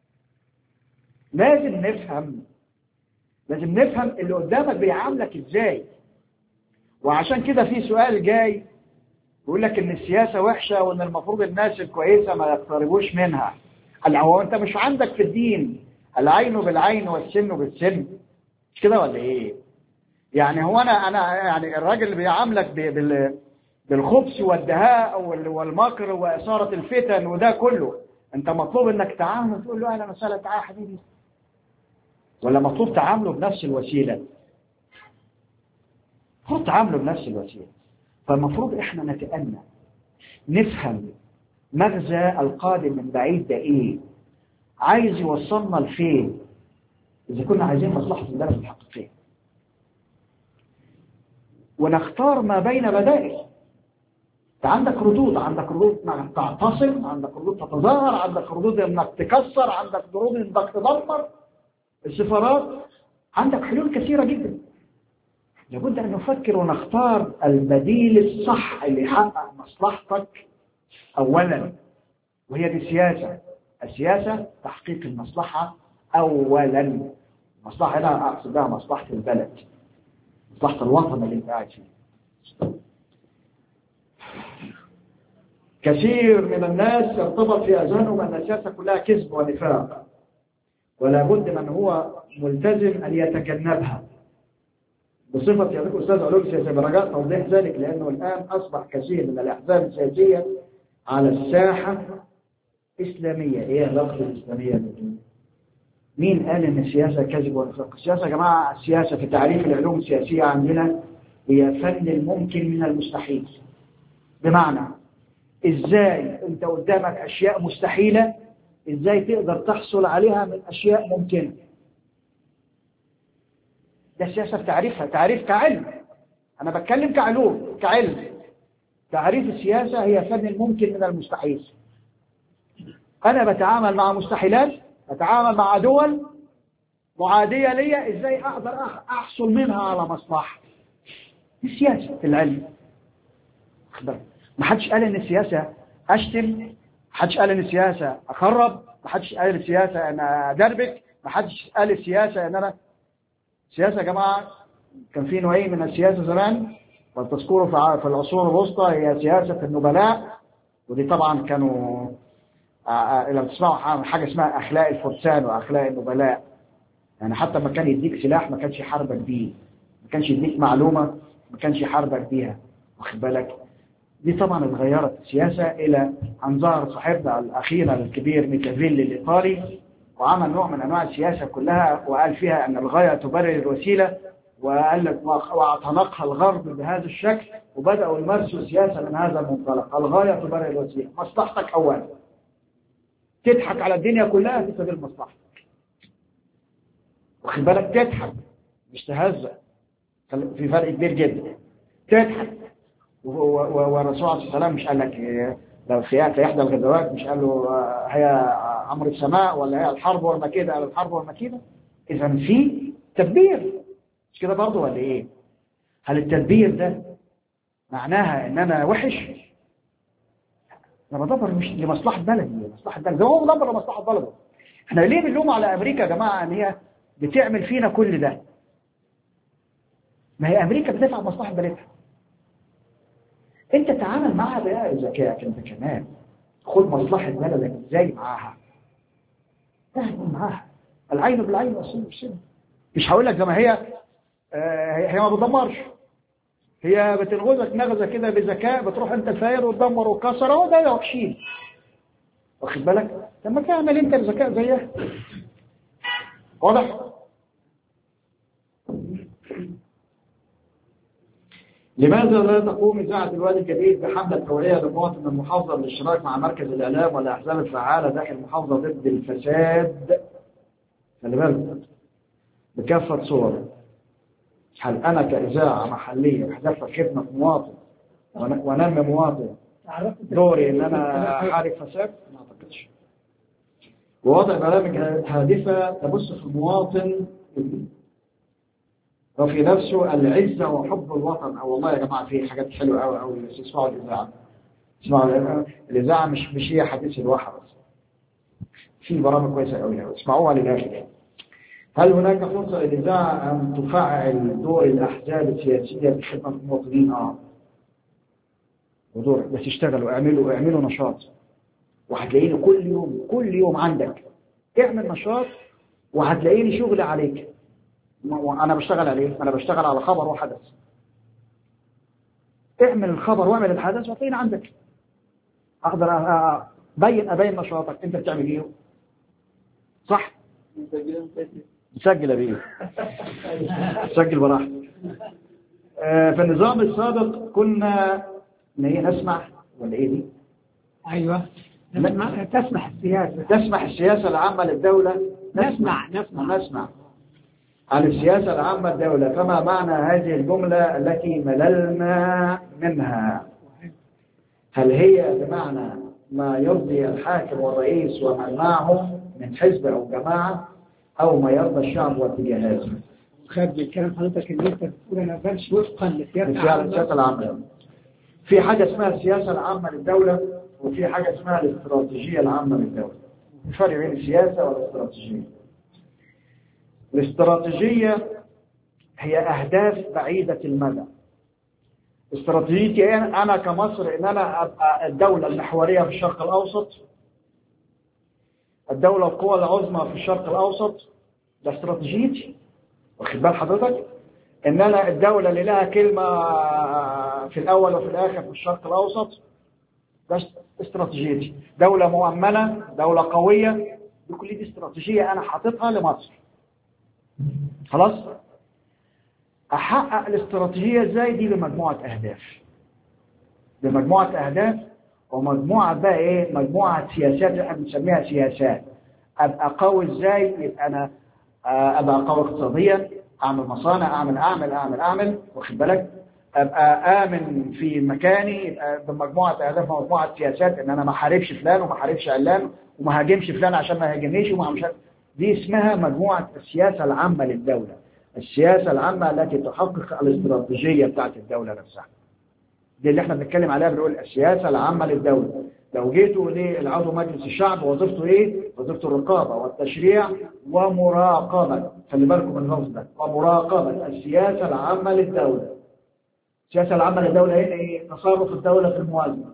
لازم نفهم لازم نفهم اللي قدامك بيعاملك ازاي. وعشان كده في سؤال جاي يقول لك ان السياسة وحشة وان المفروض الناس الكويسة ما يقتربوش منها. قال هو انت مش عندك في الدين العين بالعين والسن بالسن، مش كده ولا ايه؟ يعني هو انا انا يعني الراجل اللي بيعاملك بالخبث والدهاء والمكر واثارة الفتن وده كله، انت مطلوب انك تعامله تقول له اهلا وسهلا تعالى يا حبيبي، ولا مطلوب تعامله بنفس الوسيلة؟ المفروض تعامله بنفس الوسيلة. فالمفروض احنا نتأنى نفهم مغزى القادم من بعيد ده ايه، عايز يوصلنا لفين، اذا كنا عايزين مصلحة البلد الحقيقية، ونختار ما بين بدائل. انت عندك ردود، عندك ردود انك تعتصم، عندك ردود تتظاهر، عندك ردود انك تكسر، عندك ردود انك تدمر السفارات، عندك حلول كثيرة جدا. لابد أن نفكر ونختار البديل الصح اللي يحقق مصلحتك أولا، وهي دي السياسة. السياسة تحقيق المصلحة أولا. المصلحة هنا أقصد بها مصلحة البلد، مصلحة الوطن اللي انت قاعد فيه. كثير من الناس يرتبط في أذهانهم أن السياسة كلها كذب ونفاق، ولا بد من هو ملتزم أن يتجنبها. بصفة يعطيك أستاذ علوم سياسية برجاء توضيح ذلك، لأنه الآن أصبح كثير من الأحزاب السياسية على الساحة إسلامية. إيه علاقة الإسلامية بالدين؟ مين قال إن السياسة كذب ونفاق؟ السياسة يا جماعة، السياسة في تعريف العلوم السياسية عندنا هي فن الممكن من المستحيل. بمعنى إزاي أنت قدامك أشياء مستحيلة، إزاي تقدر تحصل عليها من أشياء ممكنة. ده السياسة بتعريفها، تعريف كعلم. أنا بتكلم كعلوم كعلم. تعريف السياسة هي فن الممكن من المستحيل. أنا بتعامل مع مستحيلات، بتعامل مع دول معادية ليا، إزاي أقدر أحصل منها على مصلحة. دي السياسة في العلم. ما حدش قال إن السياسة أشتم، ما حدش قال إن السياسة أخرب، ما حدش قال السياسة أن أدربك، ما حدش قال السياسة أن أنا السياسة يا جماعة كان في نوعين من السياسة زمان، والتذكروا في العصور الوسطى هي سياسة النبلاء، ودي طبعا كانوا لو تسمعوا حاجة اسمها أخلاق الفرسان وأخلاق النبلاء، يعني حتى ما كان يديك سلاح ما كانش يحاربك بيه، ما كانش يديك معلومة ما كانش يحاربك بيها، واخد بالك. دي طبعا اتغيرت السياسة إلى أن ظهر صاحبنا الأخير الكبير ميكافيلي الإيطالي، وعمل نوع من أنواع السياسة كلها، وقال فيها أن الغاية تبرر الوسيلة، وقال لك واعتنقها الغرب بهذا الشكل، وبدأوا يمارسوا سياسة من هذا المنطلق، الغاية تبرر الوسيلة، مصلحتك أولا، تضحك على الدنيا كلها في سبيل مصلحتك، واخد بالك، تضحك مش تهزأ، في فرق كبير جدا. تضحك والرسول عليه السلام مش قال لك لو سيأتي في إحدى الغزوات مش قال له هي أمر السماء ولا هي الحرب والمكيدة، قال الحرب والمكيدة. إذا في تدبير، مش كده برضه ولا إيه؟ هل التدبير ده معناها إن أنا وحش؟ أنا بدبر مش لمصلحة بلدي، لمصلحة بلدي، هو بدبر لمصلحة بلده. إحنا ليه بنلوم على أمريكا يا جماعة إن هي بتعمل فينا كل ده؟ ما هي أمريكا بتدفع مصلحة بلدها. أنت تعامل معها بقى ذكائك أنت كمان، خد مصلحة بلدك إزاي معاها، تعامل معاها العين بالعين والسن بالسن. مش هقول لك زي ما هي آه هي ما بتدمرش، هي بتنغزك نغزة كده بذكاء، بتروح أنت الفاير وتدمر وتكسر، أهو ده وحشين، واخد بالك؟ لما تعمل أنت الذكاء زيها، واضح؟ لماذا لا تقوم إذاعة الوادي الجديد بحملة توعية لمواطن المحافظة للاشتراك مع مركز الإعلام والأحزاب الفعالة داخل المحافظة ضد الفساد؟ خلي بالك بكافة صور. هل أنا كإذاعة محلية أحدث خدمة مواطن ونمي مواطن دوري إن أنا أحارب فساد؟ ما أعتقدش. ووضع برامج هادفة تبث في المواطن وفي نفسه العزة وحب الوطن. أو والله يا جماعة في حاجات حلوة أوي أوي، بس اسمعوا الإذاعة، اسمعوا الإذاعة، مش مش هي حديث الواحد بس، في برامج كويسة أوي أوي، اسمعوها للآخر. هل هناك فرصة للإذاعة أن تفعل دور الأحزاب السياسية في خدمة المواطنين؟ آه ودور، بس اشتغلوا، اعملوا اعملوا نشاط، وهتلاقيني كل يوم كل يوم عندك اعمل نشاط، وهتلاقيني شغل عليك. أنا بشتغل عليه، أنا بشتغل على خبر وحدث. اعمل الخبر واعمل الحدث وهتلاقيني عندك، أقدر أبين أبين نشاطك. أنت بتعمل إيه؟ صح؟ تسجل بيه، تسجل براحتك. في النظام السابق كنا نسمع ولا إيه دي؟ أيوة نسمع، تسمح السياسة تسمح السياسة العامة للدولة، نسمع نسمع نسمع عن السياسة العامة للدولة. فما معنى هذه الجملة التي مللنا منها؟ هل هي بمعنى ما يرضي الحاكم والرئيس ومن معه من حزب أو جماعة، أو ما يرضى الشعب واتجاهاته؟ خد الكلام حضرتك اللي انت بتقول انا بمشي وفقا للسياسة العامة. في حاجة اسمها السياسة العامة للدولة، وفي حاجة اسمها الاستراتيجية العامة للدولة. الفرق بين السياسة والاستراتيجية. الاستراتيجية هي أهداف بعيدة المدى. استراتيجيتي أنا كمصر إن أنا أبقى الدولة المحورية في الشرق الأوسط، الدولة القوى العظمى في الشرق الأوسط، ده استراتيجيتي. واخد بال حضرتك؟ إن أنا الدولة اللي لها كلمة في الأول وفي الآخر في الشرق الأوسط، ده استراتيجيتي. دولة مؤمنة، دولة قوية، بكل دي استراتيجية أنا حاططها لمصر. خلاص؟ أحقق الاستراتيجية إزاي؟ دي بمجموعة أهداف، بمجموعة أهداف ومجموعة بقى إيه؟ مجموعة سياسات احنا بنسميها سياسات. أبقى قوي إزاي؟ يبقى أنا أبقى قوي اقتصاديا، أعمل مصانع، أعمل أعمل أعمل أعمل واخد بالك؟ أبقى آمن في مكاني، يبقى بمجموعة أهداف ومجموعة سياسات، إن أنا ما حاربش فلان وما حاربش علان وما هاجمش فلان عشان ما هاجمنيش وما مش. دي اسمها مجموعة السياسة العامة للدولة، السياسة العامة التي تحقق الاستراتيجية بتاعت الدولة نفسها. دي اللي احنا بنتكلم عليها، بنقول السياسة العامة للدولة. لو جيتوا للعضو مجلس الشعب وظيفته ايه؟ وظيفته الرقابة والتشريع ومراقبة. خلي بالكم من اللفظ ده، ومراقبة السياسة العامة للدولة. السياسة العامة للدولة هنا ايه؟ تصرف الدولة في الموازنة،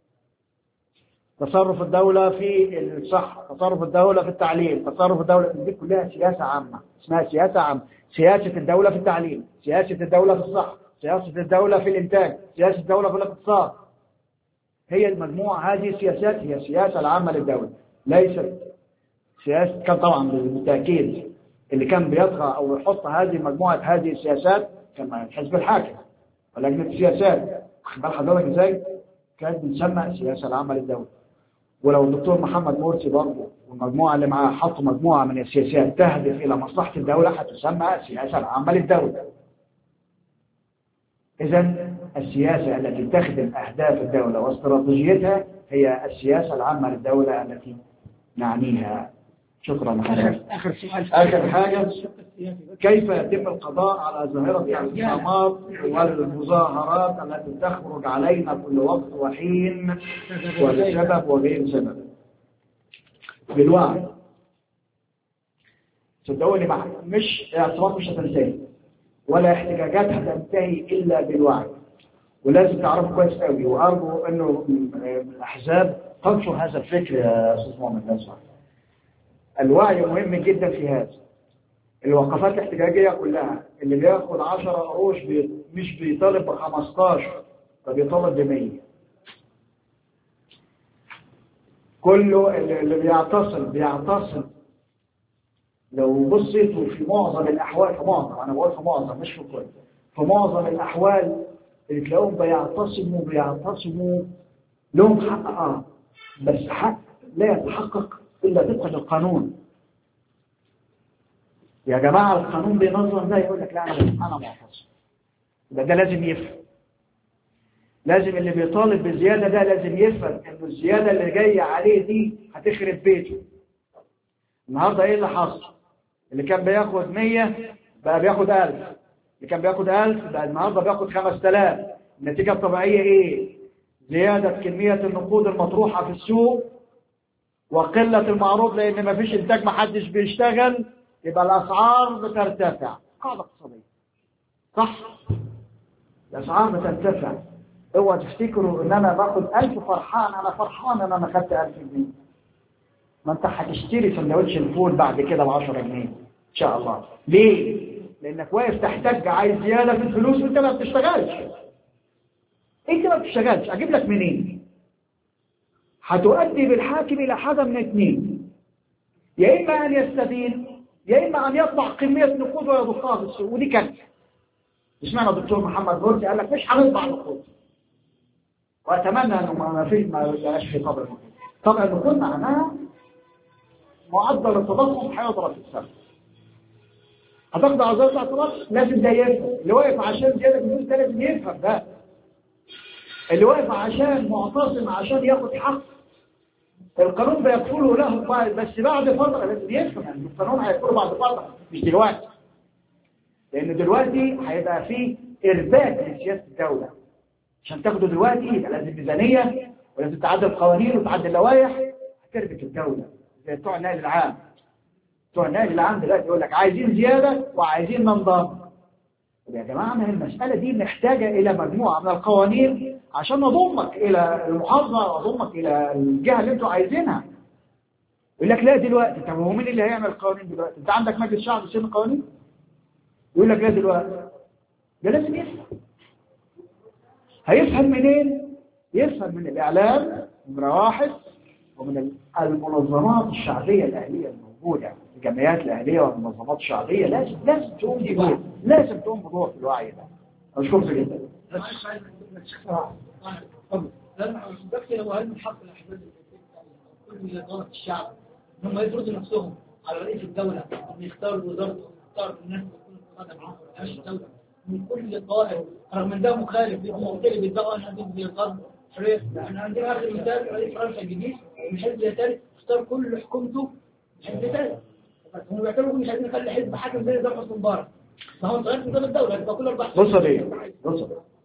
تصرف الدولة في الصحة، تصرف الدولة في التعليم، تصرف الدولة، دي كلها سياسة عامة، اسمها سياسة عامة. سياسة الدولة في التعليم، سياسة الدولة في الصحة، سياسة الدولة في الإنتاج، سياسة الدولة في الاقتصاد. هي المجموعة هذه السياسات هي السياسة العامة للدولة، ليست سياسة. كان طبعا بالتأكيد اللي كان بيطغى أو يحط هذه مجموعة هذه السياسات كان الحزب الحاكم ولجنة السياسات. واخد بال حضرتك ازاي؟ كانت بتسمى السياسة العامة للدولة. ولو الدكتور محمد مرسي برضه والمجموعة اللي معاه حطوا مجموعة من السياسات تهدف إلى مصلحة الدولة هتسمى السياسة العامة للدولة. إذن السياسة التي تخدم أهداف الدولة واستراتيجيتها هي السياسة العامة للدولة التي نعنيها. شكرا. آخر سؤال. آخر حاجة، كيف يتم القضاء على ظاهرة الاعتصامات والمظاهرات التي تخرج علينا كل وقت وحين ولسبب وغير سبب؟ بالوعي. صدقوني مع مش اعتصامات مش هتنتهي ولا احتجاجات هتنتهي إلا بالوعي. ولازم تعرفوا كويس قوي، وأرجو إنه الأحزاب تنشر هذا الفكر يا أستاذ مؤمن. لازم الوعي مهم جدا في هذا. الوقفات الاحتجاجية كلها اللي بياخد عشرة قروش بي... مش بيطالب بخمستاشر، فبيطالب بمية. كله اللي بيعتصم بيعتصم لو بصيتوا في معظم الأحوال، في معظم أنا بقول في معظم مش في كل، في معظم الأحوال اللي تلاقوهم بيعتصموا بيعتصموا لهم حق آه بس حق لا يتحقق إلا طبقا للقانون. يا جماعة القانون بينظم ده، يقول لك لا أنا أنا معتصم، يبقى ده لازم يفهم. لازم اللي بيطالب بزيادة ده لازم يفهم إنه الزيادة اللي جاية عليه دي هتخرب بيته. النهاردة إيه اللي حصل؟ اللي كان بياخد مية بقى بياخد ألف، اللي كان بياخد ألف بقى النهاردة بياخد خمس تلاف. النتيجة الطبيعية إيه؟ زيادة كمية النقود المطروحة في السوق وقلة المعروض، لأن ما فيش إنتاج، ما حدش بيشتغل، يبقى الأسعار بترتفع. قاعدة اقتصادية صح؟ الأسعار بترتفع. اوعى تفتكروا إن أنا باخد ألف فرحان، أنا فرحان إن أنا خدت ألف جنيه. ما أنت هتشتري سندوتش الفول بعد كده بعشرة جنيه إن شاء الله. ليه؟ لأنك واقف تحتاج عايز زيادة في الفلوس وأنت ما بتشتغلش. أنت ما بتشتغلش، أجيب لك منين؟ هتؤدي بالحاكم إلى حاجة من اثنين، يا إما أن يستفيد يا إما أن يطلع كمية نقود ويضخها في السوق، ودي كارثة. اشمعنى الدكتور محمد مرسي قال لك مش هنطبع نقود، وأتمنى أنه ما فيش ما يبقاش في طبع نقود. طبع النقود معناها معدل التضخم هيضرب في السنة. هتاخد على زيادة التضخم لازم ده يفهم، اللي واقف عشان زيادة الفلوس ده لازم يفهم ده. اللي واقف عشان معتصم عشان ياخد حق القانون بيكفله له، بس بعد فترة لازم يفهم يعني القانون هيكفله بعد فترة مش دلوقتي. لأن دلوقتي هيبقى فيه إرباك لسياسة الدولة. عشان تاخده دلوقتي يبقى لازم ميزانية ولازم تعدل قوانين وتعدل لوائح هتربك الدولة. زي بتوع النقل العام. بتوع النقل العام دلوقتي يقول لك عايزين زيادة وعايزين ننضم. يا جماعة ما هي المسألة دي محتاجة إلى مجموعة من القوانين عشان نضمك إلى المحافظة ونضمك إلى الجهة اللي أنتوا عايزينها. يقول لك لا دلوقتي. طب هو مين اللي هيعمل القوانين دلوقتي؟ أنت عندك مجلس شعب يسن القوانين؟ يقول لك لا دلوقتي. ده لازم يفهم. هيفهم منين؟ يفهم من الإعلام نمرة واحد، ومن المنظمات الشعبية الأهلية الموجودة، الجمعيات الأهلية والمنظمات الشعبية لازم لازم تقوم بدور، لازم تقوم بدور في الوعي ده. أشكرك جدا. بس لو هل من حق الأحزاب كل إدارة الشعب هم يفرضوا نفسهم على رئيس الدولة أن يختار وزارته ويختار الناس تكون قادة معه رئيس الدولة من كل قائد، رغم ان ده مخالف هم مختلف بيتبقوا عن حدود الغرب حرية. احنا عندنا آخر مثال رئيس فرنسا الجديد من حزب يساري اختار كل حكومته حزب يساري. هم بيعتبروا مش عايزين نخلي حزب حاكم زي نظام حسني مبارك، ما هو صغير نظام الدولة يبقى كل أربع بص ليه بص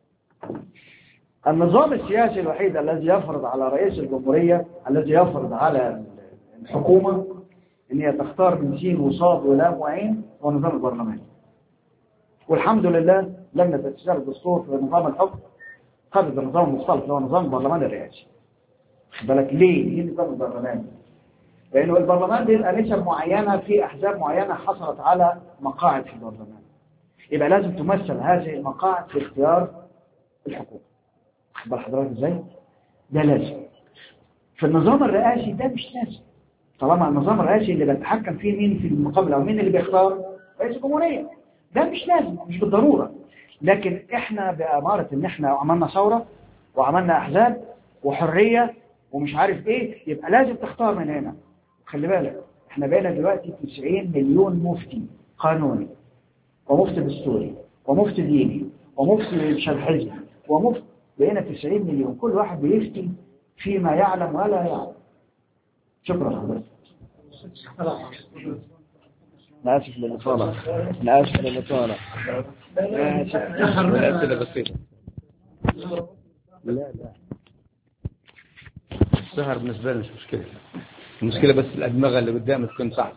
النظام السياسي الوحيد الذي يفرض على رئيس الجمهورية، الذي يفرض على الحكومة ان هي تختار من سين وصاد ولام وعين، هو نظام البرلمان. والحمد لله لما تتشال الدستور في نظام الحكم خرج النظام المختلط اللي هو نظام البرلمان الرئاسي. خد بالك ليه؟ ليه نظام البرلمان؟ لأنه البرلمان بيبقى نسب معينة في أحزاب معينة حصلت على مقاعد في البرلمان. يبقى لازم تمثل هذه المقاعد في اختيار الحكومة. خد بال حضرتك ازاي؟ ده لازم. في النظام الرئاسي ده مش لازم. طالما النظام الرئاسي اللي بيتحكم فيه مين في المقابلة أو مين اللي بيختار رئيس الجمهورية، ده مش لازم، مش بالضرورة. لكن احنا بأمارة ان احنا عملنا ثورة وعملنا احزاب وحرية ومش عارف ايه، يبقى لازم تختار من هنا. خلي بالك احنا بقينا دلوقتي تسعين مليون مفتي قانوني ومفتي دستوري ومفتي ديني ومفتي شرحي ومفتي، بقينا تسعين مليون، كل واحد بيفتي فيما يعلم ولا يعلم. شكرا حضرتك. أنا آسف للإطالة، أنا آسف للإطالة. الأسئلة بسيطة. لا لا السهر بالنسبة لي مش مشكلة، المشكلة بس الأدمغة اللي قدامك تكون صح.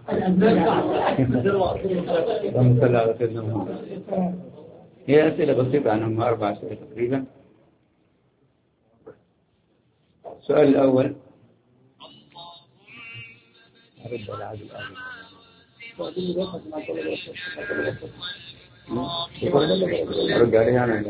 اللهم صل على سيدنا محمد. هي أسئلة بسيطة عنهم، أربع أسئلة تقريبا. السؤال الأول أرد على عبد الآن. أرد عليه أنا.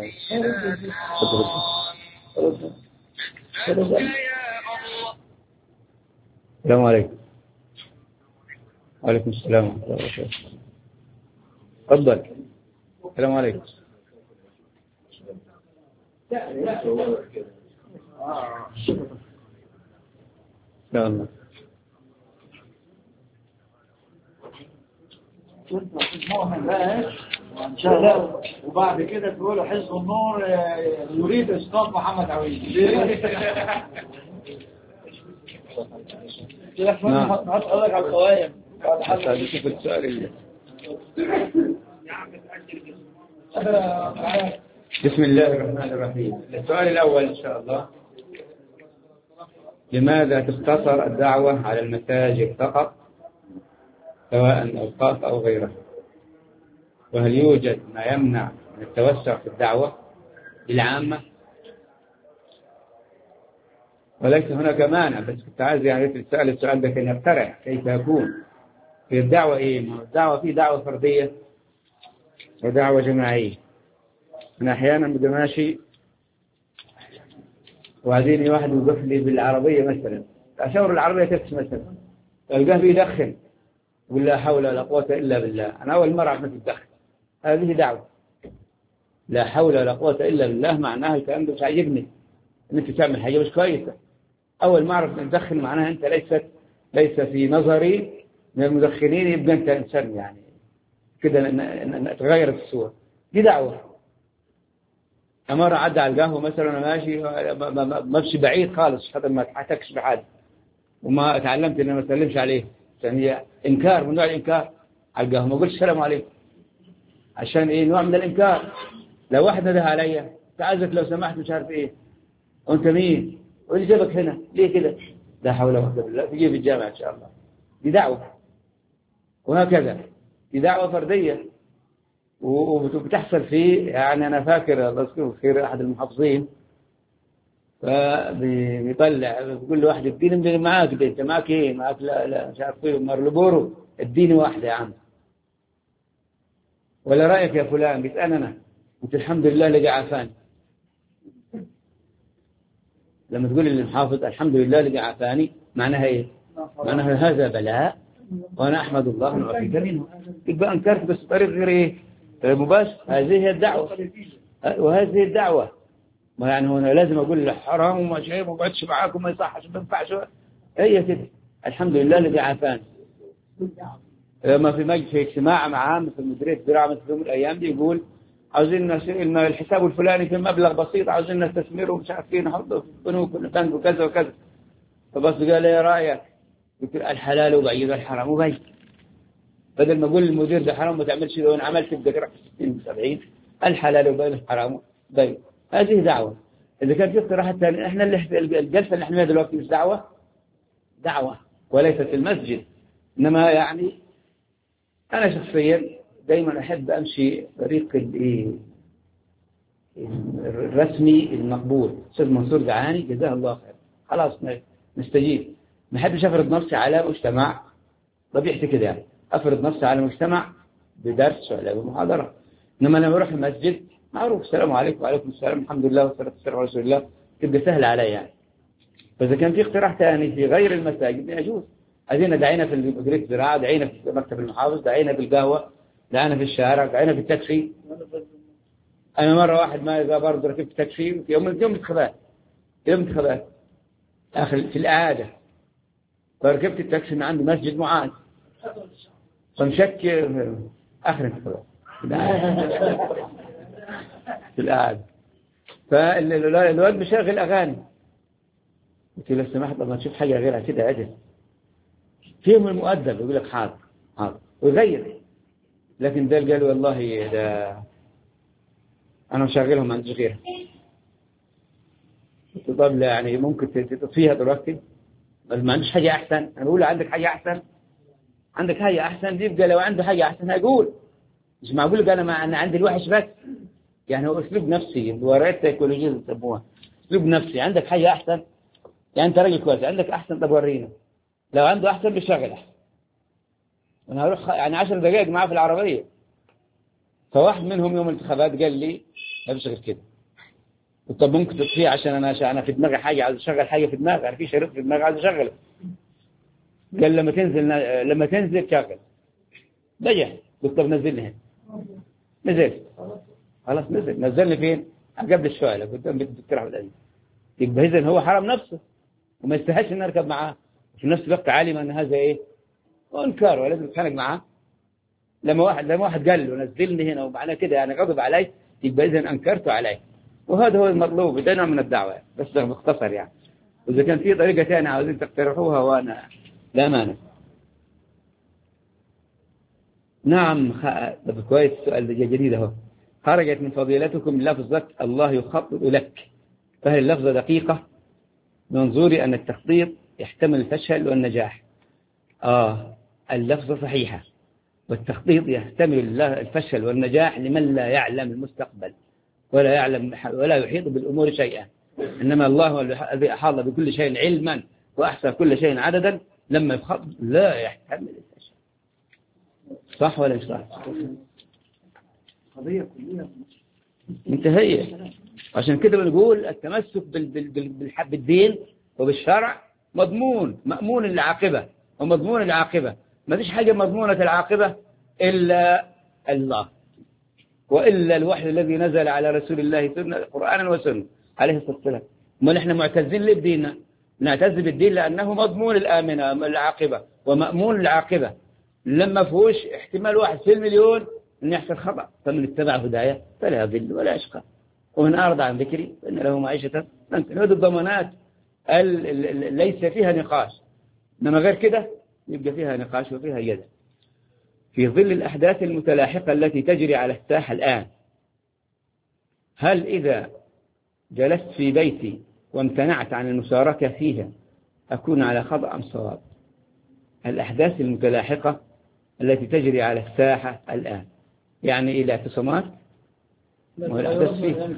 السلام عليكم. وعليكم السلام ورحمة الله وبركاته. تفضل. السلام عليكم. لا الله. مؤمن بقى ان شاء الله، وبعد كده تقولوا حزب النور يريد اسقاط محمد عويد. نعم. هسألك على القوائم. نشوف السؤال اللي. بسم الله الرحمن الرحيم. السؤال الأول إن شاء الله: لماذا تقتصر الدعوة على المساجد فقط سواء أوقاف أو غيرها؟ وهل يوجد ما يمنع من التوسع في الدعوة للعامة؟ وليس هناك مانع، بس كنت عايز يعني تسأل السؤال ده كان يقترح كيف يكون في الدعوة إيه؟ الدعوة في دعوة فردية ودعوة جماعية. أنا أحيانا بدي ماشي وعايزين واحد يوقف لي بالعربية مثلا، أشاور العربية تكس مثلا، ألقاه بيدخن يقول لا حول ولا قوة إلا بالله. أنا أول مرة أعرف تدخن، هذه دعوة. لا حول ولا قوة إلا بالله معناها الكلام ده مش عاجبني، إن أنت تعمل حاجة مش كويسة. أول ما أعرف تدخن معناها أنت ليست ليس في نظري من المدخنين، يبقى أنت إنسان يعني كده تغير الصورة. دي دعوة. مرة عدى على القهوة مثلا أنا ماشي ماشي بعيد خالص حتى ما تحتكش بحد، وما تعلمت إن ما أسلمش عليه، عشان هي إنكار من نوع الإنكار. على القهوة ما قلتش السلام عليكم، عشان إيه؟ نوع من الإنكار. لو واحد نده عليا تعزك لو سمحت مش عارف إيه، وأنت مين؟ واللي جابك هنا ليه كده؟ لا حول ولا قوة إلا بالله. تجي في الجامعة إن شاء الله. دي دعوة. وهكذا دي دعوة فردية وبتحصل فيه. يعني أنا فاكر الله يذكره خير أحد المحافظين فبيطلع بيقول له واحد اديني معاك ده، أنت معاك إيه؟ معاك لا لا مش عارف إيه مارلبورو، اديني واحدة يا عم. ولا رأيك يا فلان؟ بيسأل أنا، قلت الحمد لله اللي عافاني. لما تقول للمحافظ الحمد لله اللي عافاني معناها إيه؟ معناها هذا بلاء وأنا أحمد الله أن أعطيك منه. يبقى أنكرت بس بطريق غير إيه؟ مباشر. هذه هي الدعوة، وهذه الدعوة. ما يعني هنا لازم أقول له حرام وما شيء ما بقعدش معاكم ما يصحش ما ينفعش. هي كده الحمد لله اللي عافاني. لما في مجلس اجتماع مع مثل مديرية الزراعة مثل يوم الأيام دي يقول عاوزين الحساب الفلاني في مبلغ بسيط عاوزين نستثمره ومش عارفين نحطه في بنوك بنك وكذا وكذا. فبس قال لي رأيك؟ قلت الحلال وبعيد الحرام وبعيد. بدل ما أقول للمدير ده حرام ما تعملش لو أنا عملت بقدر ستين وسبعين الحلال وبعيد الحرام بعيد. هذه دعوة. إذا كان في اقتراحات ثانية، إحنا اللي الجلسة اللي إحنا دلوقتي مش دعوة، دعوة وليست في المسجد. إنما يعني أنا شخصيا دايما أحب أمشي طريق الرسمي المقبول. أستاذ منصور دعاني جزاه الله خير، خلاص نستجيب. ما أحبش أفرض نفسي على مجتمع، طبيعتي كده يعني أفرض نفسي على مجتمع بدرس ولا بمحاضرة. إنما أنا بروح المسجد معروف السلام عليكم وعليكم السلام الحمد لله والصلاة والسلام على رسول الله، تبقى سهل علي يعني. فإذا كان في اقتراح ثاني في غير المساجد يجوز. أدينا دعينا في مديرية الزراعة، دعينا في مكتب المحافظ، دعينا في القهوة، دعينا في الشارع، دعينا في التاكسي. أنا مرة واحد ما إذا برضه ركبت تاكسي في يوم يوم الانتخابات يوم الانتخابات آخر في الإعادة، فركبت التاكسي من عند مسجد معاذ فمشك آخر انتخابات في الإعادة، فالواد بشغل أغاني، قلت له لو سمحت لما تشوف حاجة غيرها كده عدل. فيهم المؤدب يقول لك حاضر حاضر ويغير، لكن ده قال والله ده أنا مشغلهم ما عنديش غيرها. قلت طب لا يعني ممكن تطفيها دلوقتي؟ ما عنديش حاجة أحسن. أنا بقول عندك حاجة أحسن؟ عندك حاجة أحسن دي يبقى لو عنده حاجة أحسن هيقول، مش معقول أنا ما أنا عندي الوحش بس. يعني هو أسلوب نفسي، ورقة سيكولوجية يسموها أسلوب نفسي. عندك حاجة أحسن يعني أنت راجل كويس عندك أحسن، طب ورينا. لو عنده أحسن بيشغل أحسن. أنا هروح يعني عشر دقائق معاه في العربية. فواحد منهم يوم الانتخابات قال لي ما بشغل كده. قلت طب ممكن تطفيه عشان أنا عشان أنا في دماغي حاجة عايز أشغل حاجة في دماغي، أنا في شريط في دماغي عايز أشغله. قال لما تنزل لما تنزل شغل. بجح. قلت طب نزلني هنا. نزلت. خلاص نزل. نزلني فين؟ قبل الشوالة قدام الدكتور أحمد علي. يبقى إذن هو حرم نفسه وما يستحقش إن أركب معاه. في نفس الوقت عالم أن هذا إيه؟ وانكار ولازم يتخانق معاه. لما واحد لما واحد قال له نزلني هنا ومعناه كده يعني غضب علي، يبقى إذن أنكرته عليه. وهذا هو المطلوب، ده نوع من الدعوة بس باختصر يعني. وإذا كان في طريقة ثانية عاوزين تقترحوها وأنا لا مانع. نعم خ... طب كويس السؤال ده جديد اهو. خرجت من فضيلتكم لفظة الله يخطط لك، فهل اللفظة دقيقة؟ منظوري أن التخطيط يحتمل الفشل والنجاح. آه اللفظة صحيحة، والتخطيط يحتمل الفشل والنجاح لمن لا يعلم المستقبل ولا يعلم ولا يحيط بالأمور شيئا. إنما الله هو الذي أحاط بكل شيء علما وأحصى كل شيء عددا. لما يخطط لا يحتمل الفشل. صح ولا مش صح؟ قضية كلية منتهية. عشان كده بنقول التمسك بالدين وبالشرع مضمون مأمون العاقبة ومضمون العاقبة. ما فيش حاجة مضمونة العاقبة إلا الله، وإلا الوحي الذي نزل على رسول الله سنة قرآنا وسنة عليه الصلاة والسلام. ما نحن معتزين ليه بديننا؟ نعتز بالدين لأنه مضمون الآمنة العاقبة ومأمون العاقبة. لما فيهوش احتمال واحد في المليون أن يحصل خطأ، فمن اتبع هدايا فلا يضل ولا يشقى ومن أعرض عن ذكري فإن له معيشة ضنكا. هذه الضمانات ليس فيها نقاش، إنما غير كده يبقى فيها نقاش وفيها جدل. في ظل الأحداث المتلاحقة التي تجري على الساحة الآن، هل إذا جلست في بيتي وامتنعت عن المشاركة فيها أكون على خطأ أم صواب؟ الأحداث المتلاحقة التي تجري على الساحة الآن يعني إلى اعتصامات، والأحداث فيها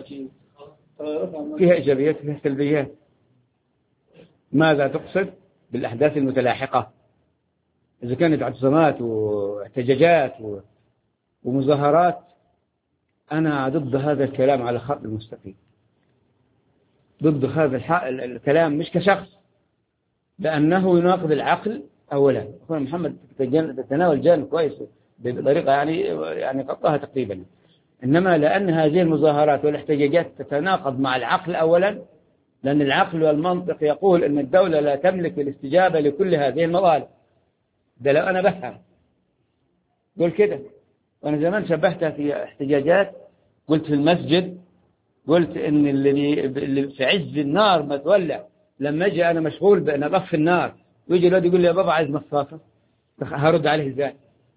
فيها إيجابيات وفيها سلبيات. ماذا تقصد بالأحداث المتلاحقة؟ إذا كانت اعتصامات واحتجاجات ومظاهرات أنا ضد هذا الكلام على خط المستقيم، ضد هذا الكلام مش كشخص، لأنه يناقض العقل أولا. أخونا محمد تتناول جانب كويس بطريقة يعني يعني قطعها تقريبا. إنما لأن هذه المظاهرات والاحتجاجات تتناقض مع العقل أولا، لأن العقل والمنطق يقول أن الدولة لا تملك الاستجابة لكل هذه المطالب. ده لو أنا بفهم قول كده. وأنا زمان شبهتها في احتجاجات، قلت في المسجد، قلت إن اللي, اللي في عز النار ما تولع، لما أجي أنا مشغول بأن أطفي النار ويجي الواد يقول لي يا بابا عايز مصاصة، هرد عليه إزاي؟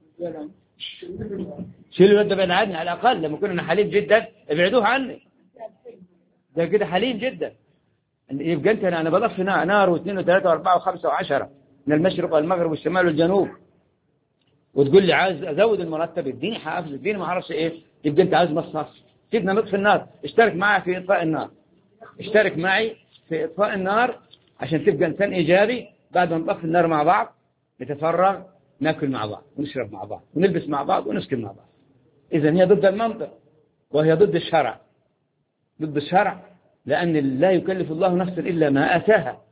شيل الواد ده بعيد عني على الأقل. لما كنا حليم جدا ابعدوه عني، ده كده حليم جدا. يبقى أنت أنا بطفي نار, نار واثنين وثلاثة وأربعة وخمسة وعشرة من المشرق والمغرب والشمال والجنوب، وتقول لي عايز أزود المرتب اديني حافز اديني ما أعرفش إيه. يبقى أنت عايز مصاص، سيبنا نطفي النار، اشترك معي في إطفاء النار، اشترك معي في إطفاء النار عشان تبقى إنسان إيجابي. بعد ما نطفي النار مع بعض نتفرغ ناكل مع بعض ونشرب مع بعض ونلبس مع بعض ونسكن مع بعض. إذا هي ضد المنطق وهي ضد الشرع، ضد الشرع، لأن لا يكلف الله نفسا إلا ما آتاها.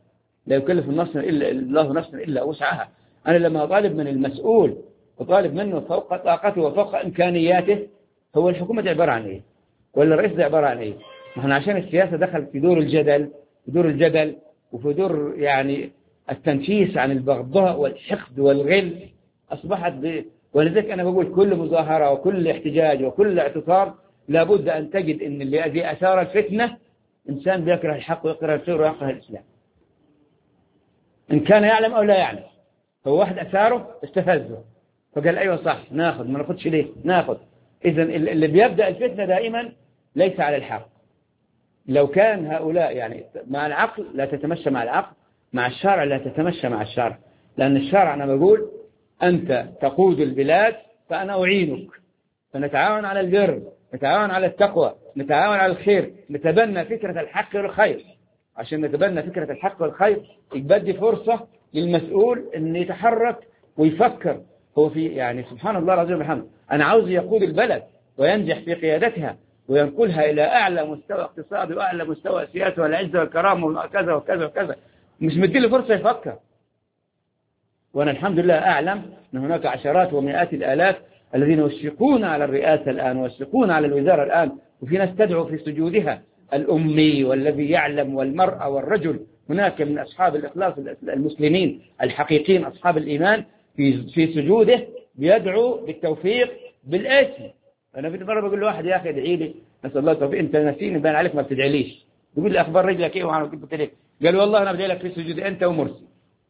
لا يكلف النفس إلا الله نفسا إلا وسعها. أنا لما أطالب من المسؤول وطالب منه فوق طاقته وفوق إمكانياته، هو الحكومة عبارة عن إيه؟ ولا الرئيس ده عبارة عن إيه؟ نحن عشان السياسة دخل في دور الجدل في دور الجدل وفي دور يعني التنفيس عن البغضاء والحقد والغل أصبحت ب... ولذلك أنا بقول كل مظاهرة وكل احتجاج وكل اعتصام لابد أن تجد أن الذي أثار الفتنة إنسان بيكره الحق ويكره الخير ويكره الإسلام، إن كان يعلم أو لا يعلم. هو واحد أثاره استفزه فقال أيوة صح ناخذ، ما ناخذش ليه ناخذ. إذن اللي بيبدأ الفتنة دائما ليس على الحق. لو كان هؤلاء يعني مع العقل لا تتمشى مع العقل، مع الشرع لا تتمشى مع الشرع، لأن الشرع أنا بقول أنت تقود البلاد فأنا أعينك، فنتعاون على البر، نتعاون على التقوى، نتعاون على الخير، نتبنى فكرة الحق والخير. عشان نتبنى فكرة الحق والخير يبدي فرصة للمسؤول أن يتحرك ويفكر. هو في يعني سبحان الله العظيم وبحمده، أنا عاوز يقود البلد وينجح في قيادتها وينقلها إلى أعلى مستوى اقتصادي وأعلى مستوى سياسي والعزة والكرامة وكذا وكذا وكذا، مش مديله فرصة يفكر. وأنا الحمد لله أعلم أن هناك عشرات ومئات الآلاف الذين يشفقون على الرئاسة الآن ويشفقون على الوزارة الآن، وفي ناس تدعو في سجودها الأمي والذي يعلم والمرأة والرجل. هناك من أصحاب الإخلاص المسلمين الحقيقيين أصحاب الإيمان في في سجوده بيدعو بالتوفيق بالاسم. أنا في مرة بقول لواحد يا أخي ادعي لي نسأل الله التوفيق، أنت نسيني بان عليك ما بتدعيليش. بيقول لي أخبار رجلك إيه وأنا قلت لك قال والله أنا بدعي لك في سجودي أنت ومرسي.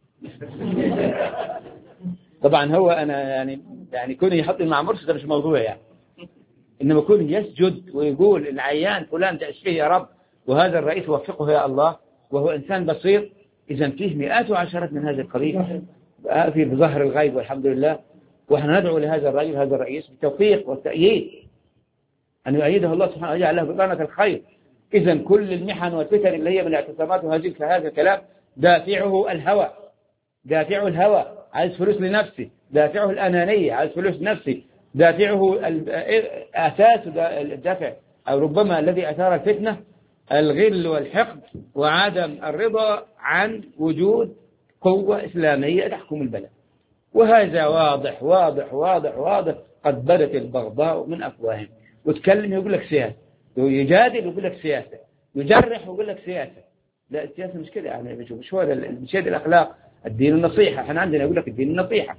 طبعا هو أنا يعني يعني كوني يحط مع مرسي ده مش موضوع يعني، إنما كون يسجد ويقول العيان فلان تعيش فيه يا رب وهذا الرئيس وفقه يا الله وهو إنسان بسيط. إذا فيه مئات وعشرات من هذه القضية في بظهر الغيب والحمد لله، وإحنا ندعو لهذا الرجل هذا الرئيس بالتوفيق والتأييد أن يؤيده الله سبحانه وتعالى له بطانة الخير. إذا كل المحن والفتن اللي هي من الاعتصامات وهذه هذا الكلام دافعه الهوى، دافعه الهوى عايز فلوس لنفسي، دافعه الأنانية عايز فلوس لنفسي، دافعه أساس الدافع أو ربما الذي أثار الفتنة الغل والحقد وعدم الرضا عن وجود قوة إسلامية تحكم البلد. وهذا واضح واضح واضح واضح، قد بدت البغضاء من أفواههم. وتكلم يقول لك سياسة، يجادل يقول لك سياسة، يجرح يقول لك سياسة. لا السياسة مش كده يعني، مش هو مش هذه الأخلاق. الدين النصيحة، احنا عندنا يقول لك الدين النصيحة،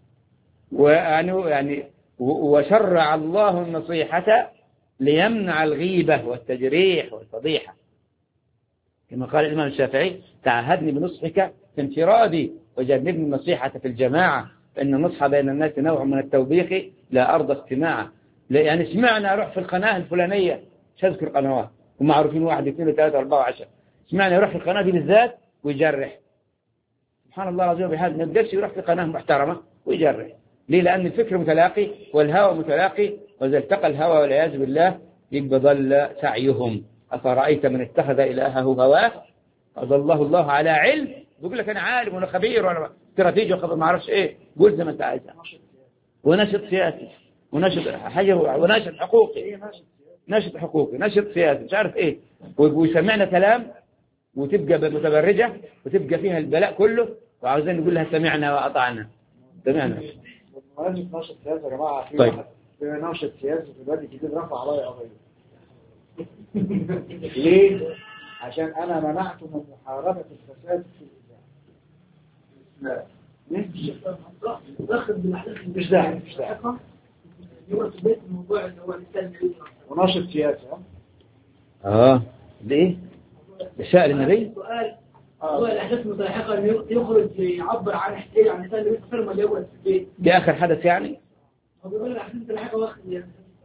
ويعني يعني وشرع الله النصيحة ليمنع الغيبة والتجريح والفضيحة، كما قال الإمام الشافعي تعهدني بنصحك في انفرادي وجنبني النصيحة في الجماعة، فإن النصح بين الناس نوع من التوبيخ لا أرضى استماعه. يعني سمعنا أروح في القناة الفلانية، مش هذكر قنوات ومعروفين واحد اثنين وثلاثة أربعة وعشرة، سمعنا يروح في القناة دي بالذات ويجرح. سبحان الله العظيم بهذا ما بدش يروح في قناة محترمة ويجرح. ليه؟ لأن الفكر متلاقي والهوى متلاقي، وإذا التقى الهوى والعياذ بالله يبقى ضل سعيهم. أفرأيت من اتخذ إلهه هواه أضله الله على علم. بيقول لك أنا عالم وأنا خبير وأنا استراتيجي وخبير ما أعرفش إيه، قول زي ما أنت عايز. ونشط سياسي ونشط حاجة ونشط حقوقي نشط حقوقي نشط سياسي مش عارف إيه، ويسمعنا كلام وتبقى متبرجة وتبقى فيها البلاء كله، وعاوزين نقول لها سمعنا وأطعنا. سمعنا. بمناسبة نشط سياسي يا جماعة، في طيب. واحد نشط سياسي في الوادي الجديد رفع عليا قضية. ليه؟ عشان أنا منعته من محاربة الفساد في الإذاعة. مش داعي مش داعي. ونشط سياسي. آه ليه؟ بشأن النبي؟ سؤال هو الأحداث المتلاحقة إنه يخرج يعبر عن احتياج عن سنة النبي صلى الله عليه وسلم في البيت. دي آخر حدث يعني؟ هو بيقول الأحداث المتلاحقة واخد يعني.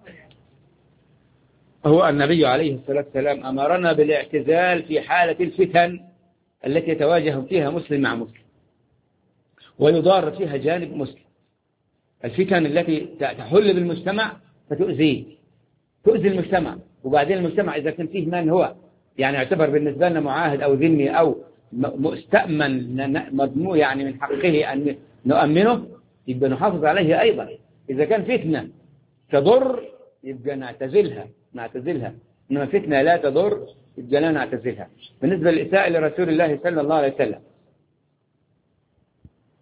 هو النبي عليه الصلاة والسلام أمرنا بالاعتزال في حالة الفتن التي يتواجه فيها مسلم مع مسلم ويضار فيها جانب مسلم. الفتن التي تحل بالمجتمع فتؤذيه، تؤذي المجتمع، وبعدين المجتمع إذا كان فيه من هو يعني يعتبر بالنسبة لنا معاهد أو ذمي أو مستأمن مضمو يعني من حقه أن نؤمنه، يبقى نحافظ عليه أيضا. إذا كان فتنة تضر يبقى نعتزلها نعتزلها إنما فتنة لا تضر يبقى لا نعتزلها. بالنسبة للإساءة لرسول الله صلى الله عليه وسلم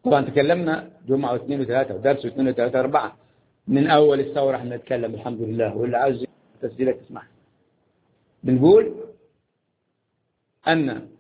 طبعا تكلمنا جمعة واثنين وثلاثة ودرس واثنين وثلاثة وأربعة من أول الثورة احنا نتكلم الحمد لله، واللي عاوز تسجيلك تسمعها. بنقول أن